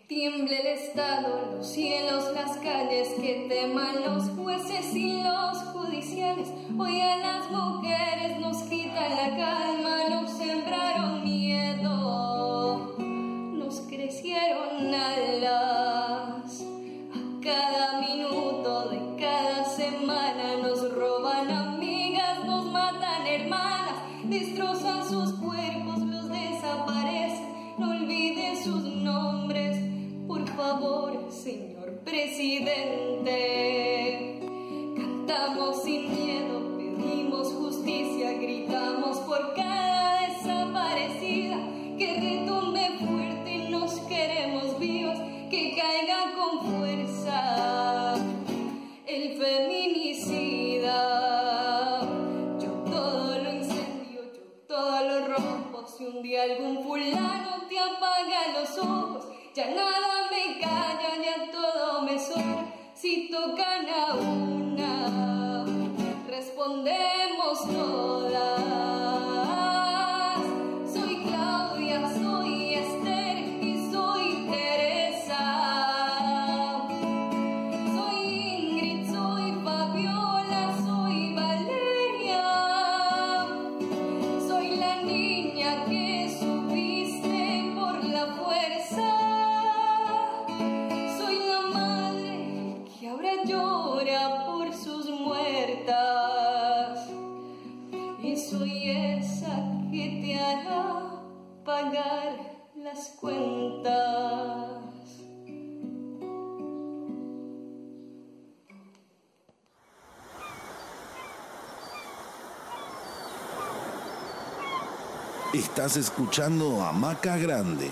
Tiemble el Estado, los cielos, las calles, que teman los jueces y los judiciales. Hoy a las mujeres nos quitan la calma, nos sembraron miedo, nos crecieron alas. A cada minuto de cada semana nos roban amigas, nos matan hermanas, destrozan sus cuerpos, los desaparecen. No olvide sus nombres, por favor, señor presidente. Cantamos sin miedo, pedimos justicia, gritamos por cada desaparecida. Que retumbe fuerte, nos queremos vivos, que caiga con fuerza el feminicida. Yo todo lo incendio, yo todo lo rompo. Si un día algún fulano te apaga los ojos, ya nada me calla, ya todo me sobra. Si tocan a una, respondemos todas. Soy Claudia, soy Esther y soy Teresa. Soy Ingrid, soy Fabiola, soy Valeria. Soy la niña que supiste por la fuerza. Soy la madre que ahora llora por sus muertas. Y soy esa que te hará pagar las cuentas. Estás escuchando Hamaca Grande,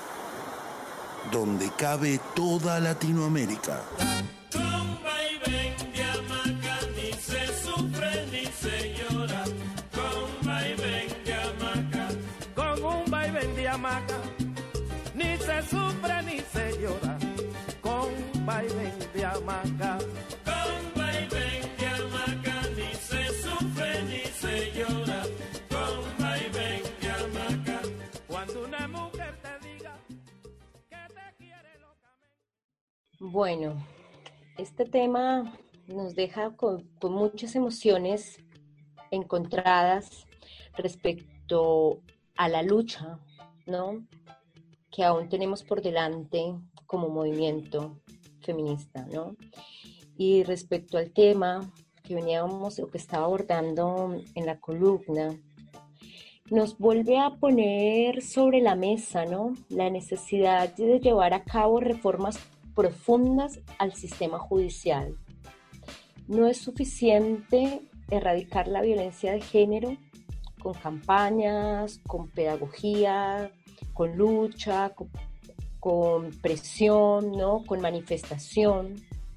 donde cabe toda Latinoamérica. Con vaivén de hamaca, ni se sufre ni se llora. Con vaivén de hamaca, Con un vaivén de hamaca, ni se sufre ni se llora. Con vaivén de hamaca. con vaivén de hamaca, ni se sufre ni se llora. Con vaivén de hamaca. Cuando una mujer te diga que te quiere locamente. Bueno, este tema nos deja con muchas emociones encontradas respecto a la lucha, ¿no?, que aún tenemos por delante como movimiento feminista, ¿no? Y respecto al tema que veníamos o que estaba abordando en la columna, nos vuelve a poner sobre la mesa, ¿no?, la necesidad de llevar a cabo reformas profundas al sistema judicial. No es suficiente erradicar la violencia de género con campañas, con pedagogía, con lucha, con presión, ¿no?, con manifestación,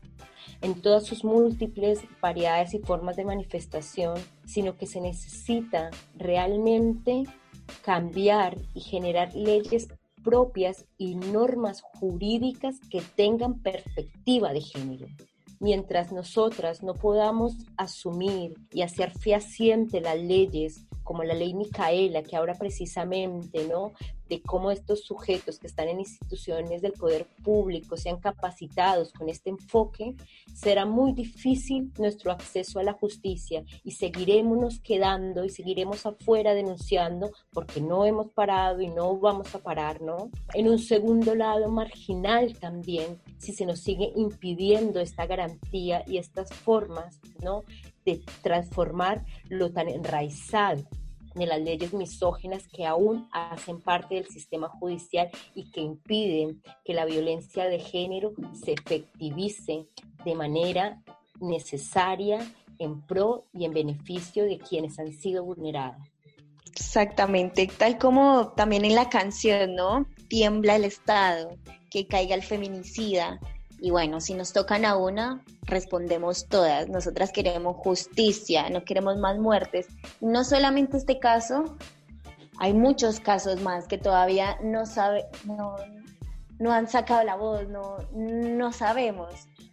en todas sus múltiples variedades y formas de manifestación, sino que se necesita realmente cambiar y generar leyes propias y normas jurídicas que tengan perspectiva de género. Mientras nosotras no podamos asumir y hacer fehaciente las leyes, como la ley Micaela, que habla precisamente, ¿no?, de cómo estos sujetos que están en instituciones del poder público sean capacitados con este enfoque, será muy difícil nuestro acceso a la justicia y seguiremos quedando y seguiremos afuera denunciando porque no hemos parado y no vamos a parar, ¿no? En un segundo lado, marginal también, si se nos sigue impidiendo esta garantía y estas formas, ¿no?, de transformar lo tan enraizado de las leyes misóginas que aún hacen parte del sistema judicial y que impiden que la violencia de género se efectivice de manera necesaria en pro y en beneficio de quienes han sido vulneradas. Exactamente, tal como también en la canción, ¿no? Tiembla el Estado, que caiga el feminicida. Y bueno, si nos tocan a una, respondemos todas. Nosotras queremos justicia, no queremos más muertes. No solamente este caso, hay muchos casos más que todavía no han sacado la voz, no sabemos.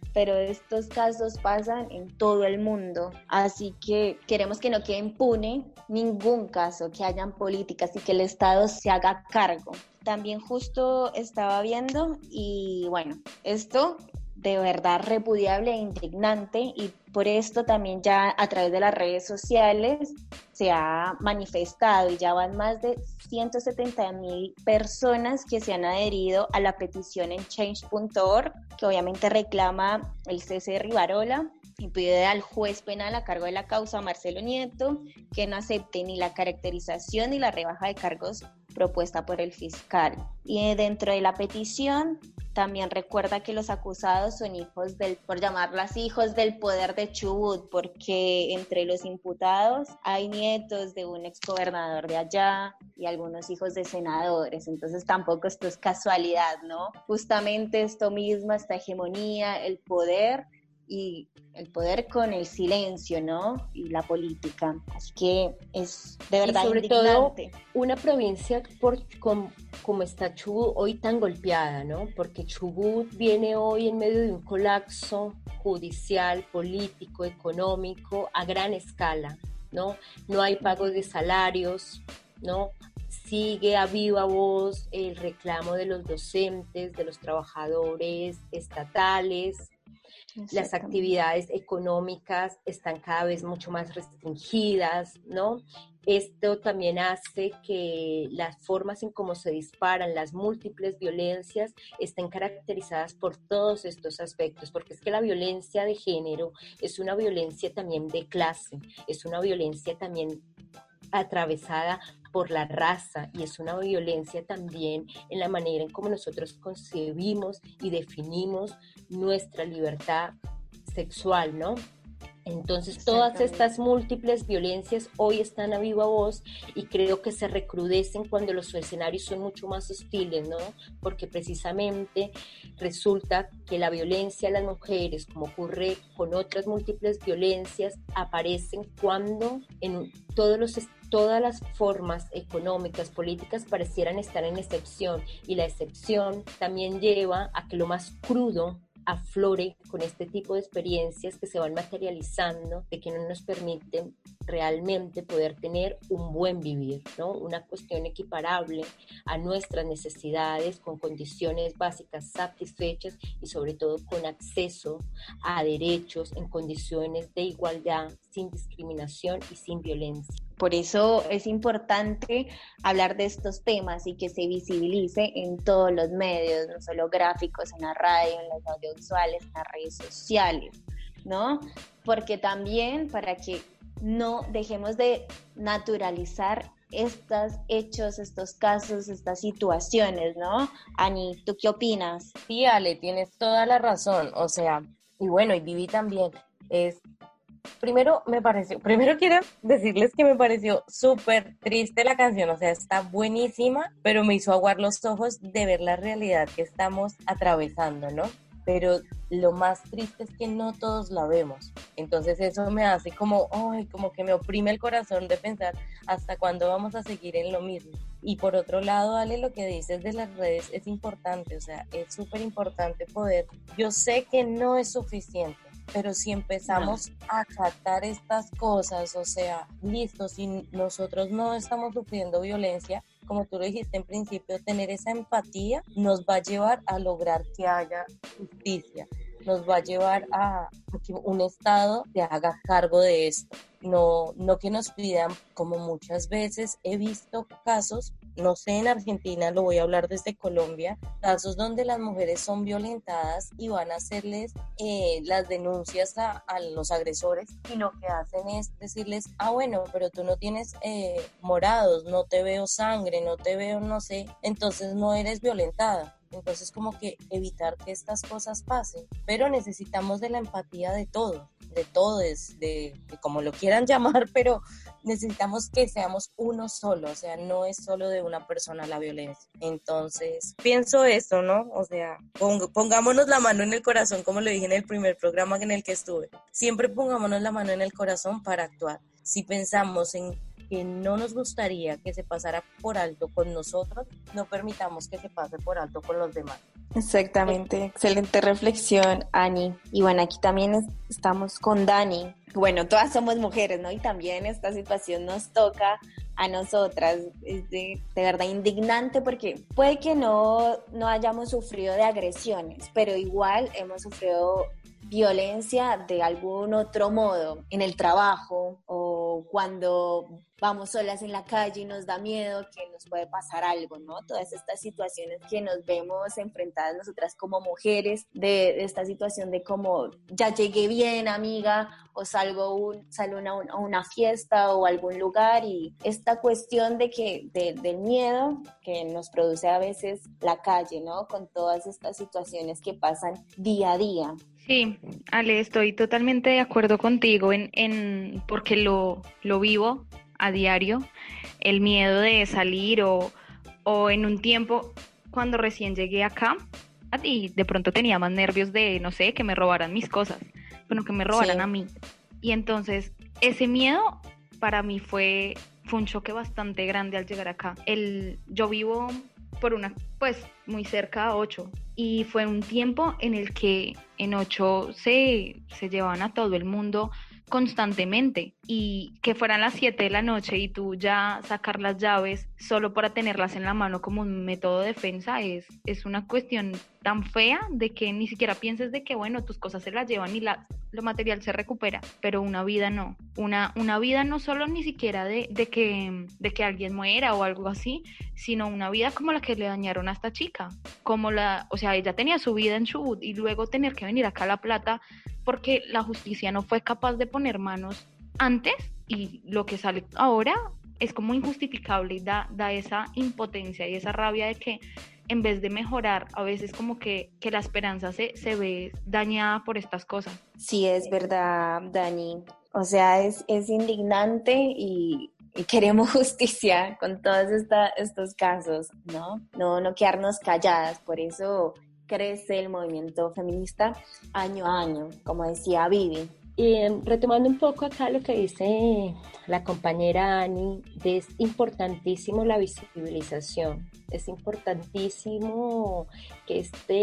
pero estos casos pasan en todo el mundo, así que queremos que no quede impune ningún caso, que hayan políticas y que el Estado se haga cargo. También justo estaba viendo y bueno, esto de verdad repudiable e indignante, y por esto también ya a través de las redes sociales se ha manifestado y ya van más de 170,000 personas que se han adherido a la petición en change.org, que obviamente reclama el cese de Rivarola y pide al juez penal a cargo de la causa, Marcelo Nieto, que no acepte ni la caracterización ni la rebaja de cargos propuesta por el fiscal. Y dentro de la petición también recuerda que los acusados son hijos por llamarlas hijos del poder de Chubut, porque entre los imputados hay nietos de un exgobernador de allá y algunos hijos de senadores, entonces tampoco esto es casualidad, ¿no? Justamente esto mismo, esta hegemonía, el poder con el silencio, ¿no? Y la política. Así que es de verdad y sobre indignante. todo una provincia como está Chubut hoy tan golpeada, ¿no? Porque Chubut viene hoy en medio de un colapso judicial, político, económico a gran escala, ¿no? No hay pago de salarios, ¿no? Sigue a viva voz el reclamo de los docentes, de los trabajadores estatales. Las actividades económicas están cada vez mucho más restringidas, ¿no? Esto también hace que las formas en cómo se disparan las múltiples violencias estén caracterizadas por todos estos aspectos, porque es que la violencia de género es una violencia también de clase, es una violencia también atravesada por la raza, y es una violencia también en la manera en cómo nosotros concebimos y definimos nuestra libertad sexual, ¿no? Entonces todas estas múltiples violencias hoy están a viva voz y creo que se recrudecen cuando los escenarios son mucho más hostiles, ¿no? Porque precisamente resulta que la violencia a las mujeres, como ocurre con otras múltiples violencias, aparecen cuando en todas las formas económicas, políticas parecieran estar en excepción, y la excepción también lleva a que lo más crudo aflore con este tipo de experiencias que se van materializando, de que no nos permiten realmente poder tener un buen vivir, ¿no? Una cuestión equiparable a nuestras necesidades, con condiciones básicas satisfechas y sobre todo con acceso a derechos en condiciones de igualdad, sin discriminación y sin violencia. Por eso es importante hablar de estos temas y que se visibilice en todos los medios, no solo gráficos, en la radio, en las audiovisuales, en las redes sociales, ¿no? Porque también para que no dejemos de naturalizar estos hechos, estos casos, estas situaciones, ¿no? Ani, ¿tú qué opinas? Sí, Ale, tienes toda la razón, o sea, y bueno, y Vivi también, primero quiero decirles que me pareció súper triste la canción, o sea, está buenísima, pero me hizo aguar los ojos de ver la realidad que estamos atravesando, ¿no? Pero lo más triste es que no todos la vemos, entonces eso me hace como que me oprime el corazón de pensar hasta cuándo vamos a seguir en lo mismo. Y por otro lado, Ale, lo que dices de las redes es importante, o sea, es súper importante poder, yo sé que no es suficiente, pero si empezamos a acatar estas cosas, o sea, listo, si nosotros no estamos sufriendo violencia, como tú lo dijiste en principio, tener esa empatía nos va a llevar a lograr que haya justicia, nos va a llevar a que un Estado se haga cargo de esto, no que nos pidan, como muchas veces he visto casos, no sé, en Argentina, lo voy a hablar desde Colombia, casos donde las mujeres son violentadas y van a hacerles las denuncias a los agresores, y lo que hacen es decirles, bueno, pero tú no tienes morados, no te veo sangre, no te veo, no sé, entonces no eres violentada. Entonces como que evitar que estas cosas pasen, pero necesitamos de la empatía de todos, de como lo quieran llamar, pero necesitamos que seamos uno solo, o sea, no es solo de una persona la violencia. Entonces pienso eso, ¿no? O sea, pongámonos la mano en el corazón, como lo dije en el primer programa en el que estuve, siempre pongámonos la mano en el corazón para actuar. Si pensamos en que no nos gustaría que se pasara por alto con nosotros, no permitamos que se pase por alto con los demás. Exactamente, excelente reflexión, Ani. Y bueno, aquí también estamos con Dani. Bueno, todas somos mujeres, ¿no? Y también esta situación nos toca a nosotras. Es de verdad indignante porque puede que no hayamos sufrido de agresiones, pero igual hemos sufrido violencia de algún otro modo, en el trabajo o cuando vamos solas en la calle y nos da miedo que nos puede pasar algo, ¿no? Todas estas situaciones que nos vemos enfrentadas nosotras como mujeres, de esta situación de como ya llegué bien, amiga, o salgo a una fiesta o a algún lugar, y esta cuestión del miedo que nos produce a veces la calle, ¿no? Con todas estas situaciones que pasan día a día. Sí, Ale, estoy totalmente de acuerdo contigo porque lo vivo a diario, el miedo de salir o en un tiempo cuando recién llegué acá, y de pronto tenía más nervios de, no sé, que me robaran mis cosas, bueno, que me robaran Sí. a mí. Y entonces ese miedo para mí fue un choque bastante grande al llegar acá. Yo vivo pues muy cerca a 8, y fue un tiempo en el que en 8 se llevaban a todo el mundo constantemente, y que fueran las 7 de la noche y tú ya sacar las llaves solo para tenerlas en la mano como un método de defensa es una cuestión tan fea de que ni siquiera pienses de que, bueno, tus cosas se las llevan y lo material se recupera, pero una vida no. Una vida no solo ni siquiera de que alguien muera o algo así, sino una vida como la que le dañaron a esta chica, o sea, ella tenía su vida en Chubut y luego tener que venir acá a La Plata porque la justicia no fue capaz de poner manos antes, y lo que sale ahora es como injustificable y da esa impotencia y esa rabia de que en vez de mejorar, a veces como que la esperanza se ve dañada por estas cosas. Sí, es verdad, Dani. O sea, es indignante y queremos justicia con todos estos casos, ¿no? No quedarnos calladas. Por eso crece el movimiento feminista año a año, como decía Vivi. Y retomando un poco acá lo que dice la compañera Ani, es importantísimo la visibilización, es importantísimo que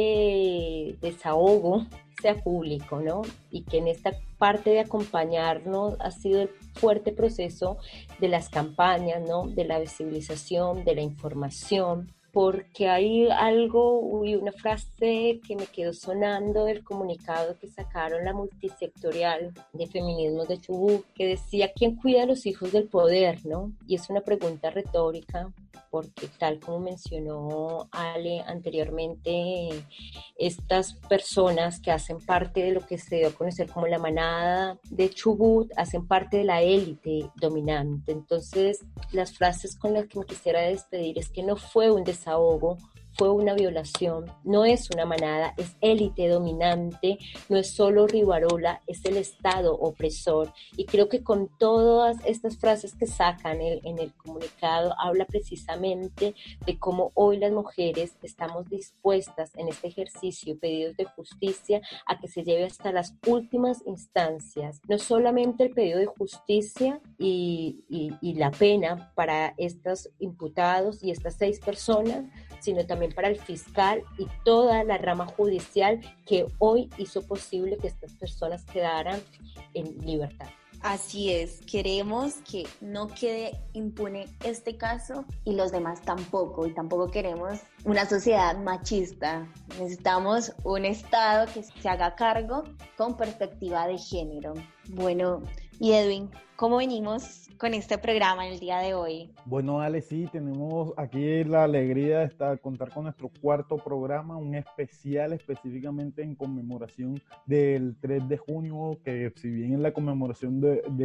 este desahogo sea público, ¿no? Y que en esta parte de acompañarnos ha sido el fuerte proceso de las campañas, ¿no? De la visibilización, de la información, porque hay una frase que me quedó sonando del comunicado que sacaron la multisectorial de feminismos de Chubut, que decía: ¿quién cuida a los hijos del poder, no? Y es una pregunta retórica, porque tal como mencionó Ale anteriormente, estas personas que hacen parte de lo que se dio a conocer como la manada de Chubut, hacen parte de la élite dominante. Entonces, las frases con las que me quisiera despedir es que no fue un desahogo, fue una violación, no es una manada, es élite dominante, no es solo Rivarola, es el Estado opresor. Y creo que con todas estas frases que sacan en el comunicado, habla precisamente de cómo hoy las mujeres estamos dispuestas en este ejercicio, pedidos de justicia, a que se lleve hasta las últimas instancias. No solamente el pedido de justicia y la pena para estos imputados y estas 6 personas, sino también para el fiscal y toda la rama judicial que hoy hizo posible que estas personas quedaran en libertad. Así es, queremos que no quede impune este caso y los demás tampoco, y tampoco queremos una sociedad machista. Necesitamos un Estado que se haga cargo con perspectiva de género. Bueno, y Edwin, ¿cómo venimos con este programa el día de hoy? Bueno, Ale, sí, tenemos aquí la alegría de contar con nuestro 4º programa, un especial específicamente en conmemoración del 3 de junio, que si bien es la conmemoración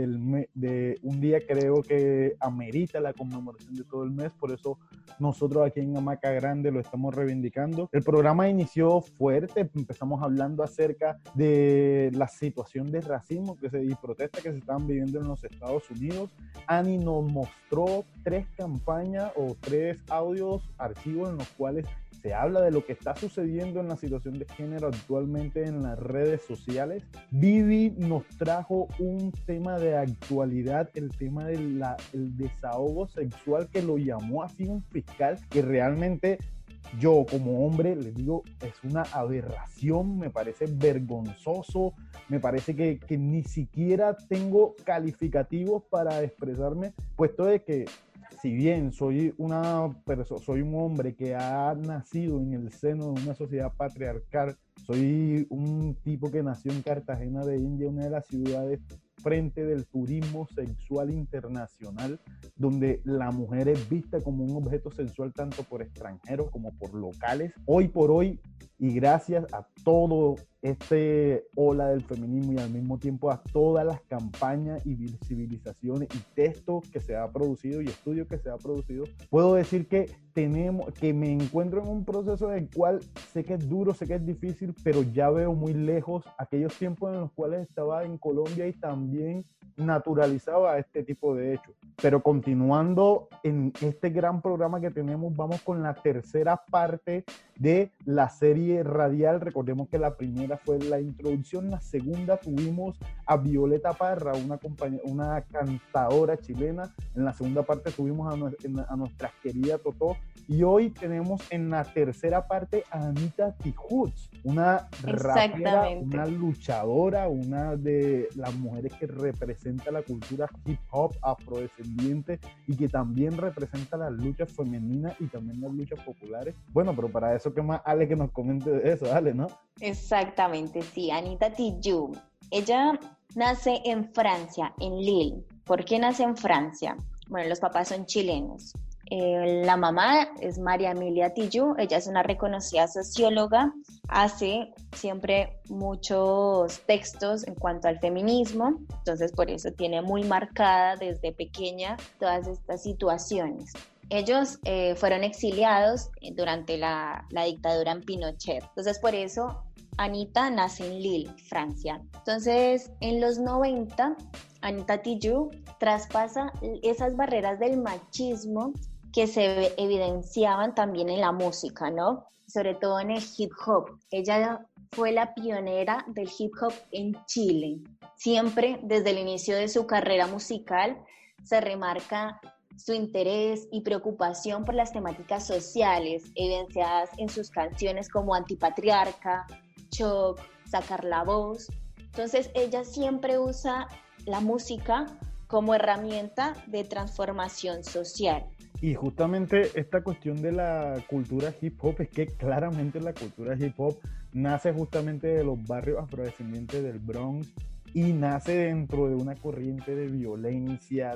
de un día, creo que amerita la conmemoración de todo el mes, por eso nosotros aquí en Hamaca Grande lo estamos reivindicando. El programa inició fuerte, empezamos hablando acerca de la situación de racismo y protesta que se estaban viviendo en los Estados Unidos. Ani nos mostró 3 campañas o 3 audios, archivos en los cuales se habla de lo que está sucediendo en la situación de género actualmente en las redes sociales. Vivi nos trajo un tema de actualidad, el tema del desahogo sexual, que lo llamó así un fiscal, que realmente yo como hombre les digo, es una aberración, me parece vergonzoso, me parece que ni siquiera tengo calificativos para expresarme, puesto de que si bien soy soy un hombre que ha nacido en el seno de una sociedad patriarcal, soy un tipo que nació en Cartagena de India, una de las ciudades frente del turismo sexual internacional, donde la mujer es vista como un objeto sexual tanto por extranjeros como por locales. Hoy por hoy, y gracias a todo este ola del feminismo y al mismo tiempo a todas las campañas y visibilizaciones y textos que se ha producido y estudios que se ha producido, puedo decir que me encuentro en un proceso en el cual sé que es duro, sé que es difícil, pero ya veo muy lejos aquellos tiempos en los cuales estaba en Colombia y también naturalizaba este tipo de hechos. Pero continuando en este gran programa que tenemos, vamos con la tercera parte de la serie radial. Recordemos que la primera fue la introducción, la segunda tuvimos a Violeta Parra, una cantadora chilena. En la segunda parte tuvimos a nuestra querida Totó, y hoy tenemos en la tercera parte a Anita Tijoux, una rapera, una luchadora, una de las mujeres que representa la cultura hip hop afrodescendiente y que también representa las luchas femeninas y también las luchas populares. Bueno, pero para eso, ¿qué más? Ale, que nos comente de eso, Ale, ¿no? Exactamente, sí, Anita Tijoux. Ella nace en Francia, en Lille. ¿Por qué nace en Francia? Bueno, los papás son chilenos. La mamá es María Emilia Tijoux, ella es una reconocida socióloga, hace siempre muchos textos en cuanto al feminismo, entonces por eso tiene muy marcada desde pequeña todas estas situaciones. Ellos fueron exiliados durante la dictadura en Pinochet, entonces por eso Anita nace en Lille, Francia. Entonces en los 90, Anita Tijoux traspasa esas barreras del machismo que se evidenciaban también en la música, ¿no? Sobre todo en el hip hop. Ella fue la pionera del hip hop en Chile. Siempre desde el inicio de su carrera musical se remarca su interés y preocupación por las temáticas sociales evidenciadas en sus canciones como Antipatriarca, Choc, Sacar la Voz. Entonces ella siempre usa la música como herramienta de transformación social. Y justamente esta cuestión de la cultura hip hop es que claramente la cultura hip hop nace justamente de los barrios afrodescendientes del Bronx y nace dentro de una corriente de violencia,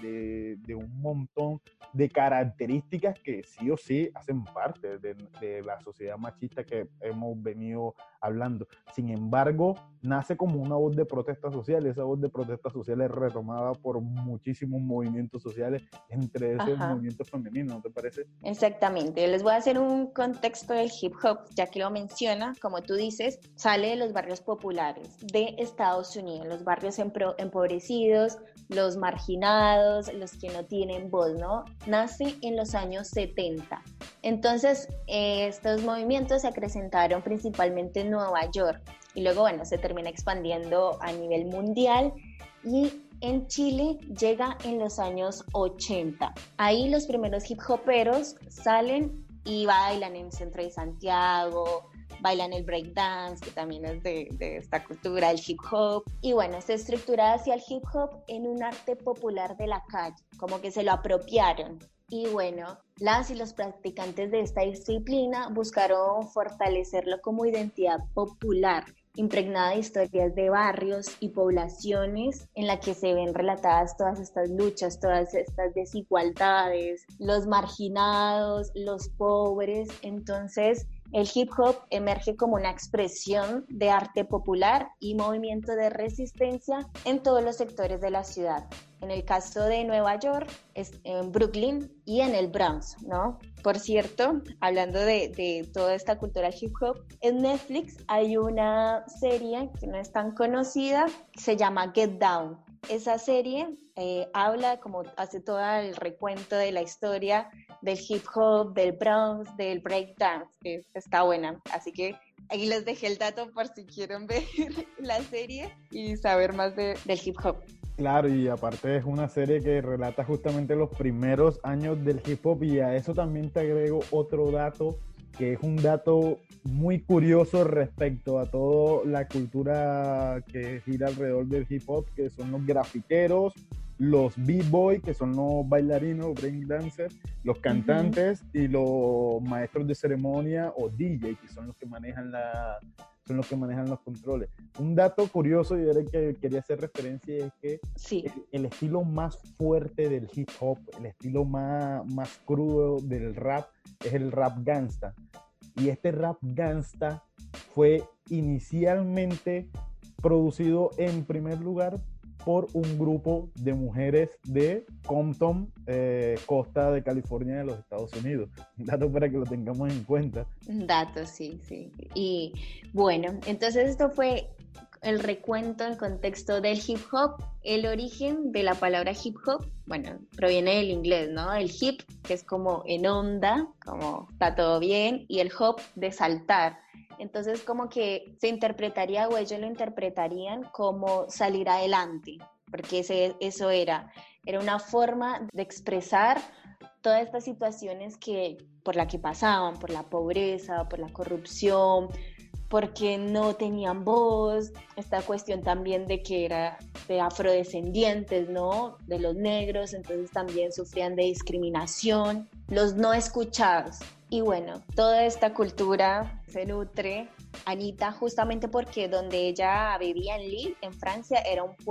de un montón de características que sí o sí hacen parte de la sociedad machista que hemos venido hablando. Sin embargo, nace como una voz de protesta social, y esa voz de protesta social es retomada por muchísimos movimientos sociales, entre esos movimientos femeninos, ¿no te parece? Exactamente. Les voy a hacer un contexto del hip hop, ya que lo menciona, como tú dices, sale de los barrios populares de Estados Unidos, los barrios empobrecidos, los marginados, los que no tienen voz, ¿no? Nace en los años 70. Entonces, estos movimientos se acrecentaron principalmente en Nueva York y luego, bueno, se termina expandiendo a nivel mundial y en Chile llega en los años 80. Ahí los primeros hip hoperos salen y bailan en el centro de Santiago, bailan el breakdance, que también es de esta cultura, el hip hop. Y bueno, se estructura hacia el hip hop en un arte popular de la calle, como que se lo apropiaron. Y bueno, las y los practicantes de esta disciplina buscaron fortalecerlo como identidad popular, impregnada de historias de barrios y poblaciones en la que se ven relatadas todas estas luchas, todas estas desigualdades, los marginados, los pobres. Entonces, el hip hop emerge como una expresión de arte popular y movimiento de resistencia en todos los sectores de la ciudad. En el caso de Nueva York, es en Brooklyn y en el Bronx, ¿no? Por cierto, hablando de toda esta cultura hip hop, en Netflix hay una serie que no es tan conocida, que se llama Get Down. Esa serie habla, como hace todo el recuento de la historia del hip hop, del Bronx, del breakdance, que está buena. Así que ahí les dejé el dato por si quieren ver la serie y saber más del hip hop. Claro, y aparte es una serie que relata justamente los primeros años del hip hop, y a eso también te agrego otro dato que es un dato muy curioso respecto a toda la cultura que gira alrededor del hip hop, que son los grafiteros, los b-boy, que son los bailarinos, breakdancers, los cantantes y los maestros de ceremonia o DJ, que son los que manejan los controles. Un dato curioso y era que quería hacer referencia es que el estilo más fuerte del hip hop, el estilo más crudo del rap es el rap gangsta. Y este rap gangsta fue inicialmente producido en primer lugar por un grupo de mujeres de Compton, costa de California de los Estados Unidos. Un dato para que lo tengamos en cuenta. Un dato, sí. Y bueno, entonces esto fue el recuento en contexto del hip hop. El origen de la palabra hip hop, bueno, proviene del inglés, ¿no? El hip, que es como en onda, como está todo bien, y el hop de saltar. Entonces como que se interpretaría, o ellos lo interpretarían como salir adelante, porque eso era una forma de expresar todas estas situaciones por la que pasaban, por la pobreza, por la corrupción, porque no tenían voz, esta cuestión también de que era de afrodescendientes, ¿no? De los negros, entonces también sufrían de discriminación, los no escuchados. Y bueno, toda esta cultura se nutre, Anita, justamente porque donde ella vivía en Lille, en Francia, era un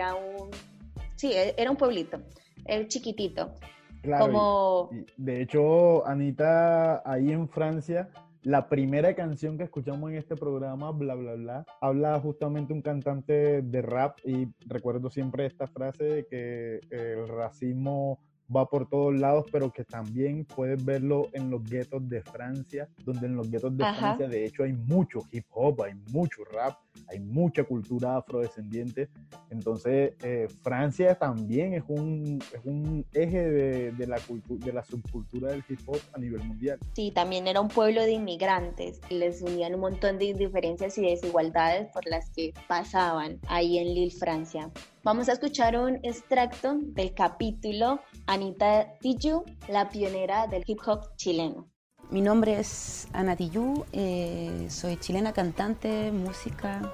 pueblito, era chiquitito. Claro, y de hecho, Anita, ahí en Francia, la primera canción que escuchamos en este programa, Bla Bla Bla, habla justamente un cantante de rap, y recuerdo siempre esta frase de que el racismo va por todos lados, pero que también puedes verlo en los guetos de Francia, donde en los guetos de Francia de hecho hay mucho hip hop, hay mucho rap, hay mucha cultura afrodescendiente. Entonces Francia también es un eje de la subcultura del hip hop a nivel mundial. Sí, también era un pueblo de inmigrantes, les unían un montón de diferencias y desigualdades por las que pasaban ahí en Lille, Francia. Vamos a escuchar un extracto del capítulo Anita Tijoux, la pionera del hip hop chileno. Mi nombre es Ana Tijoux, soy chilena, cantante, música.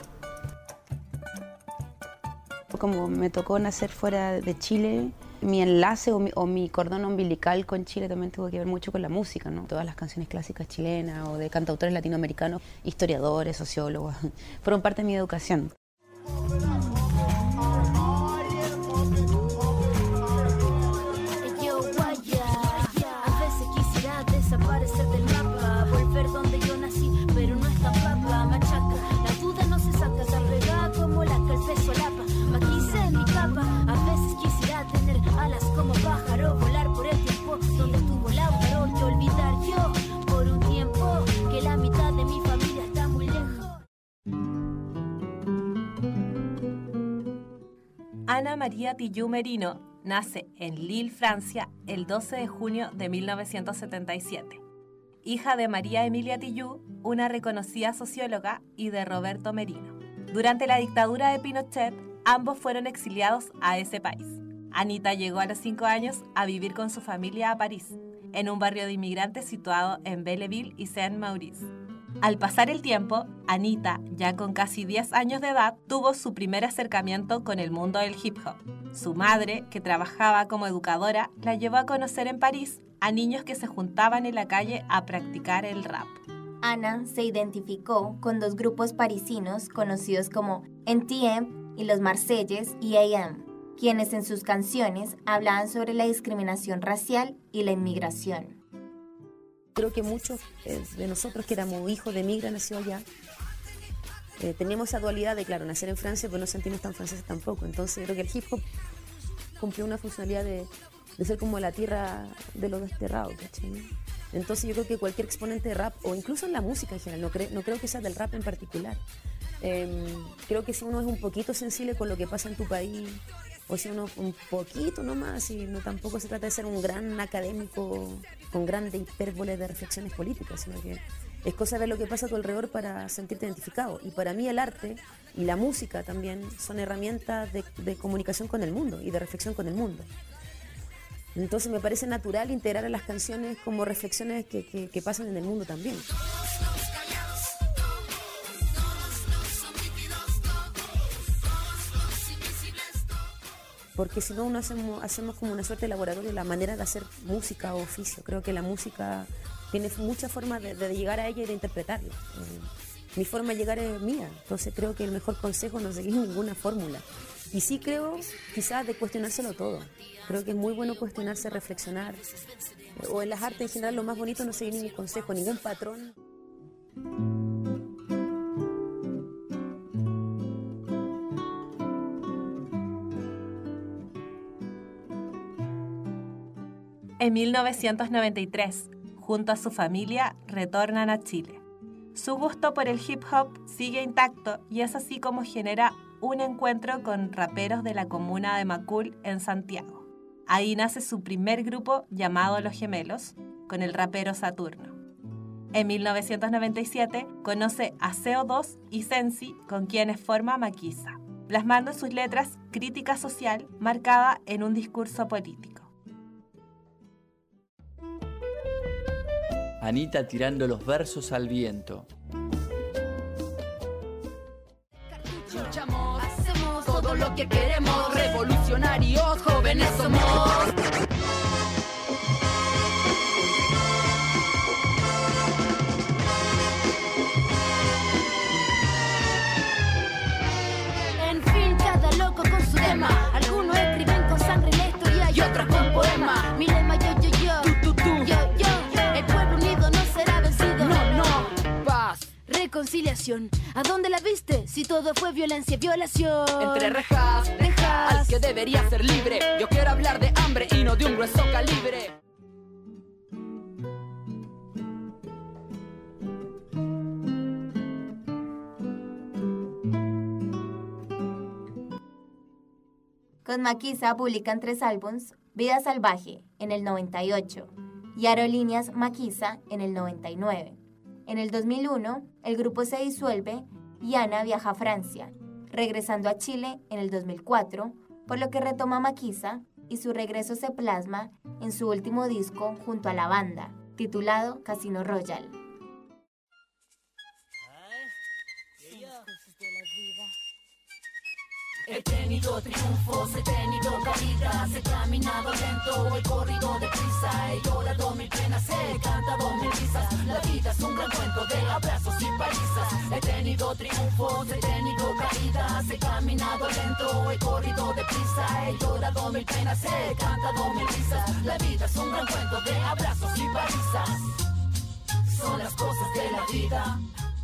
Como me tocó nacer fuera de Chile, mi enlace o mi cordón umbilical con Chile también tuvo que ver mucho con la música, ¿no? Todas las canciones clásicas chilenas o de cantautores latinoamericanos, historiadores, sociólogos, fueron parte de mi educación. Desaparecer del mapa, volver donde yo nací, pero no es tan papa, machaca, la duda no se saca, se enreda como la que el peso lapa, maquice en mi capa, a veces quisiera tener alas como pájaro, volar por el tiempo donde estuvo Lautaro, y olvidar yo por un tiempo que la mitad de mi familia está muy lejos. Ana María Tijoux Merino nace en Lille, Francia, el 12 de junio de 1977. Hija de María Emilia Tijoux, una reconocida socióloga, y de Roberto Merino. Durante la dictadura de Pinochet, ambos fueron exiliados a ese país. Anita llegó a los 5 años a vivir con su familia a París, en un barrio de inmigrantes situado en Belleville y Saint-Maurice. Al pasar el tiempo, Anita, ya con casi 10 años de edad, tuvo su primer acercamiento con el mundo del hip hop. Su madre, que trabajaba como educadora, la llevó a conocer en París a niños que se juntaban en la calle a practicar el rap. Ana se identificó con dos grupos parisinos conocidos como NTM y los Marseillaise y AM, quienes en sus canciones hablaban sobre la discriminación racial y la inmigración. Creo que muchos de nosotros que éramos hijos de migra nacidos allá, teníamos esa dualidad de, claro, nacer en Francia, pero no sentirnos tan franceses tampoco. Entonces creo que el hip hop cumplió una funcionalidad de ser como la tierra de los desterrados, ¿cachai? Entonces yo creo que cualquier exponente de rap, o incluso en la música en general, no creo que sea del rap en particular, creo que si uno es un poquito sensible con lo que pasa en tu país, o si uno un poquito nomás, y no tampoco se trata de ser un gran académico con grandes hipérboles de reflexiones políticas, sino que es cosa de ver lo que pasa a tu alrededor para sentirte identificado. Y para mí el arte y la música también son herramientas de comunicación con el mundo y de reflexión con el mundo. Entonces me parece natural integrar a las canciones como reflexiones que pasan en el mundo también. Porque si no, hacemos como una suerte de laboratorio la manera de hacer música o oficio. Creo que la música tiene muchas formas de llegar a ella y de interpretarla. Mi forma de llegar es mía, entonces creo que el mejor consejo no es seguir ninguna fórmula. Y sí creo quizás de cuestionárselo todo. Creo que es muy bueno cuestionarse, reflexionar. O en las artes en general lo más bonito no es seguir ningún consejo, ningún patrón. En 1993, junto a su familia, retornan a Chile. Su gusto por el hip hop sigue intacto y es así como genera un encuentro con raperos de la comuna de Macul en Santiago. Ahí nace su primer grupo llamado Los Gemelos, con el rapero Saturno. En 1997 conoce a CO2 y Sensi, con quienes forma Maquisa, plasmando en sus letras crítica social marcada en un discurso político. Anita tirando los versos al viento. Luchamos, hacemos todo lo que queremos, revolucionarios, jóvenes somos. En fin, cada loco con su tema. Algunos escriben con sangre la historia y otros con poema. Mi lema yo, yo. El pueblo unido no será vencido. No, paz. Reconciliación. ¿A dónde la viste? Si todo fue violencia, violación. Entre rejas, al que debería ser libre. Yo quiero hablar de hambre y no de un grueso calibre. Con Maquisa publican 3 álbums: Vida Salvaje en el 98 y Aerolíneas Maquisa en el 99. En el 2001, el grupo se disuelve y Ana viaja a Francia, regresando a Chile en el 2004, por lo que retoma Maquisa y su regreso se plasma en su último disco junto a la banda, titulado Casino Royal. He tenido triunfos, he tenido caídas, he caminado lento, he corrido deprisa, he llorado mil penas, he cantado mil risas. La vida es un gran cuento de abrazos y palizas. He tenido triunfos, he tenido caídas, he caminado lento, he corrido deprisa, he llorado mil penas, he cantado mil risas. La vida es un gran cuento de abrazos y palizas. Son las cosas de la vida.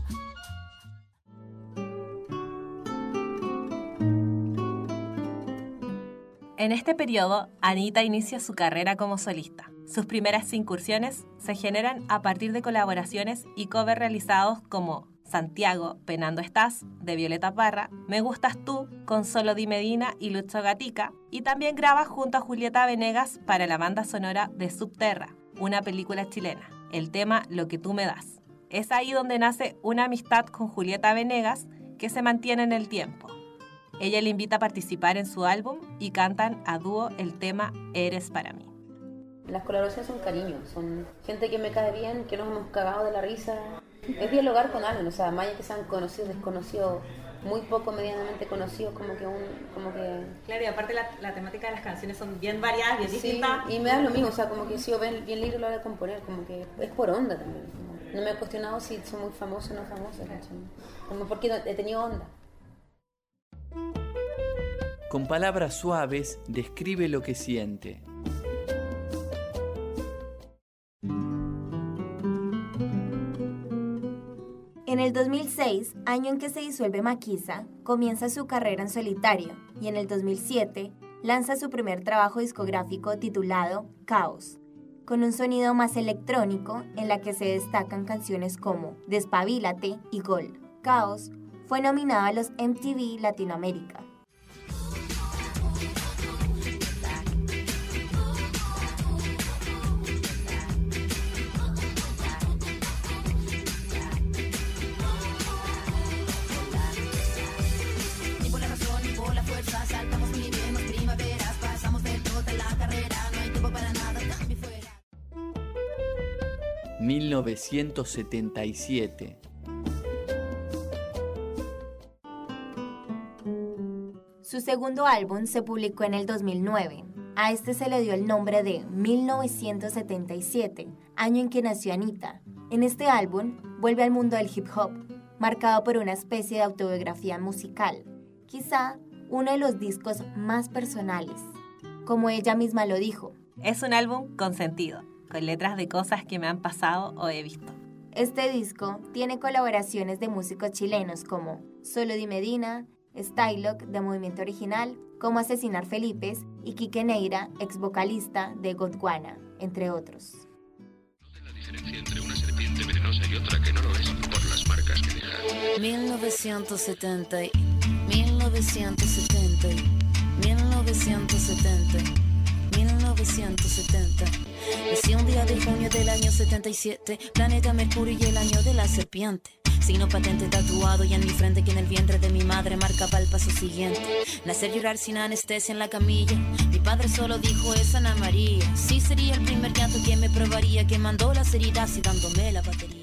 En este periodo, Anita inicia su carrera como solista. Sus primeras incursiones se generan a partir de colaboraciones y covers realizados como Santiago, Penando Estás, de Violeta Parra, Me Gustas Tú, con Solo Di Medina y Lucho Gatica, y también graba junto a Julieta Venegas para la banda sonora de Subterra, una película chilena, el tema Lo que tú me das. Es ahí donde nace una amistad con Julieta Venegas que se mantiene en el tiempo. Ella le invita a participar en su álbum y cantan a dúo el tema Eres para mí. Las colaboraciones son cariño, son gente que me cae bien, que nos hemos cagado de la risa. Es dialogar con alguien, o sea, más allá que sean conocidos, desconocidos, muy poco medianamente conocidos, como que... Claro, y aparte la temática de las canciones son bien variadas, bien distintas. Sí, y me da lo mismo, o sea, como que he sido bien libre a la hora de componer, como que es por onda también. No me he cuestionado si son muy famosos o no famosos, como porque he tenido onda. Con palabras suaves describe lo que siente. En el 2006, año en que se disuelve Maquisa, comienza su carrera en solitario y en el 2007 lanza su primer trabajo discográfico titulado Caos, con un sonido más electrónico en la que se destacan canciones como Despabilate y Gol. Caos fue nominado a los MTV Latinoamérica. Saltamos mil primaveras, pasamos de toda la carrera, no hay tiempo para 1977. Su segundo álbum se publicó en el 2009. A este se le dio el nombre de 1977, año en que nació Anitta. En este álbum vuelve al mundo del hip hop, marcado por una especie de autobiografía musical, quizá uno de los discos más personales. Como ella misma lo dijo, es un álbum con sentido, con letras de cosas que me han pasado o he visto. Este disco tiene colaboraciones de músicos chilenos como Solo Di Medina, Stylock de Movimiento Original, Cómo Asesinar Felipes y Quique Neira, ex vocalista de Gondwana, entre otros. La diferencia entre una serpiente venenosa y otra que no lo es por las marcas que deja. 1970, 1970, 1970, 1970. Nací un día de junio del año 77, planeta Mercurio y el año de la serpiente. Signo patente tatuado y en mi frente que en el vientre de mi madre marcaba el paso siguiente. Nacer, llorar sin anestesia en la camilla. Mi padre solo dijo es Ana María. Sí sería el primer llanto que me probaría, que mandó las heridas y dándome la batería.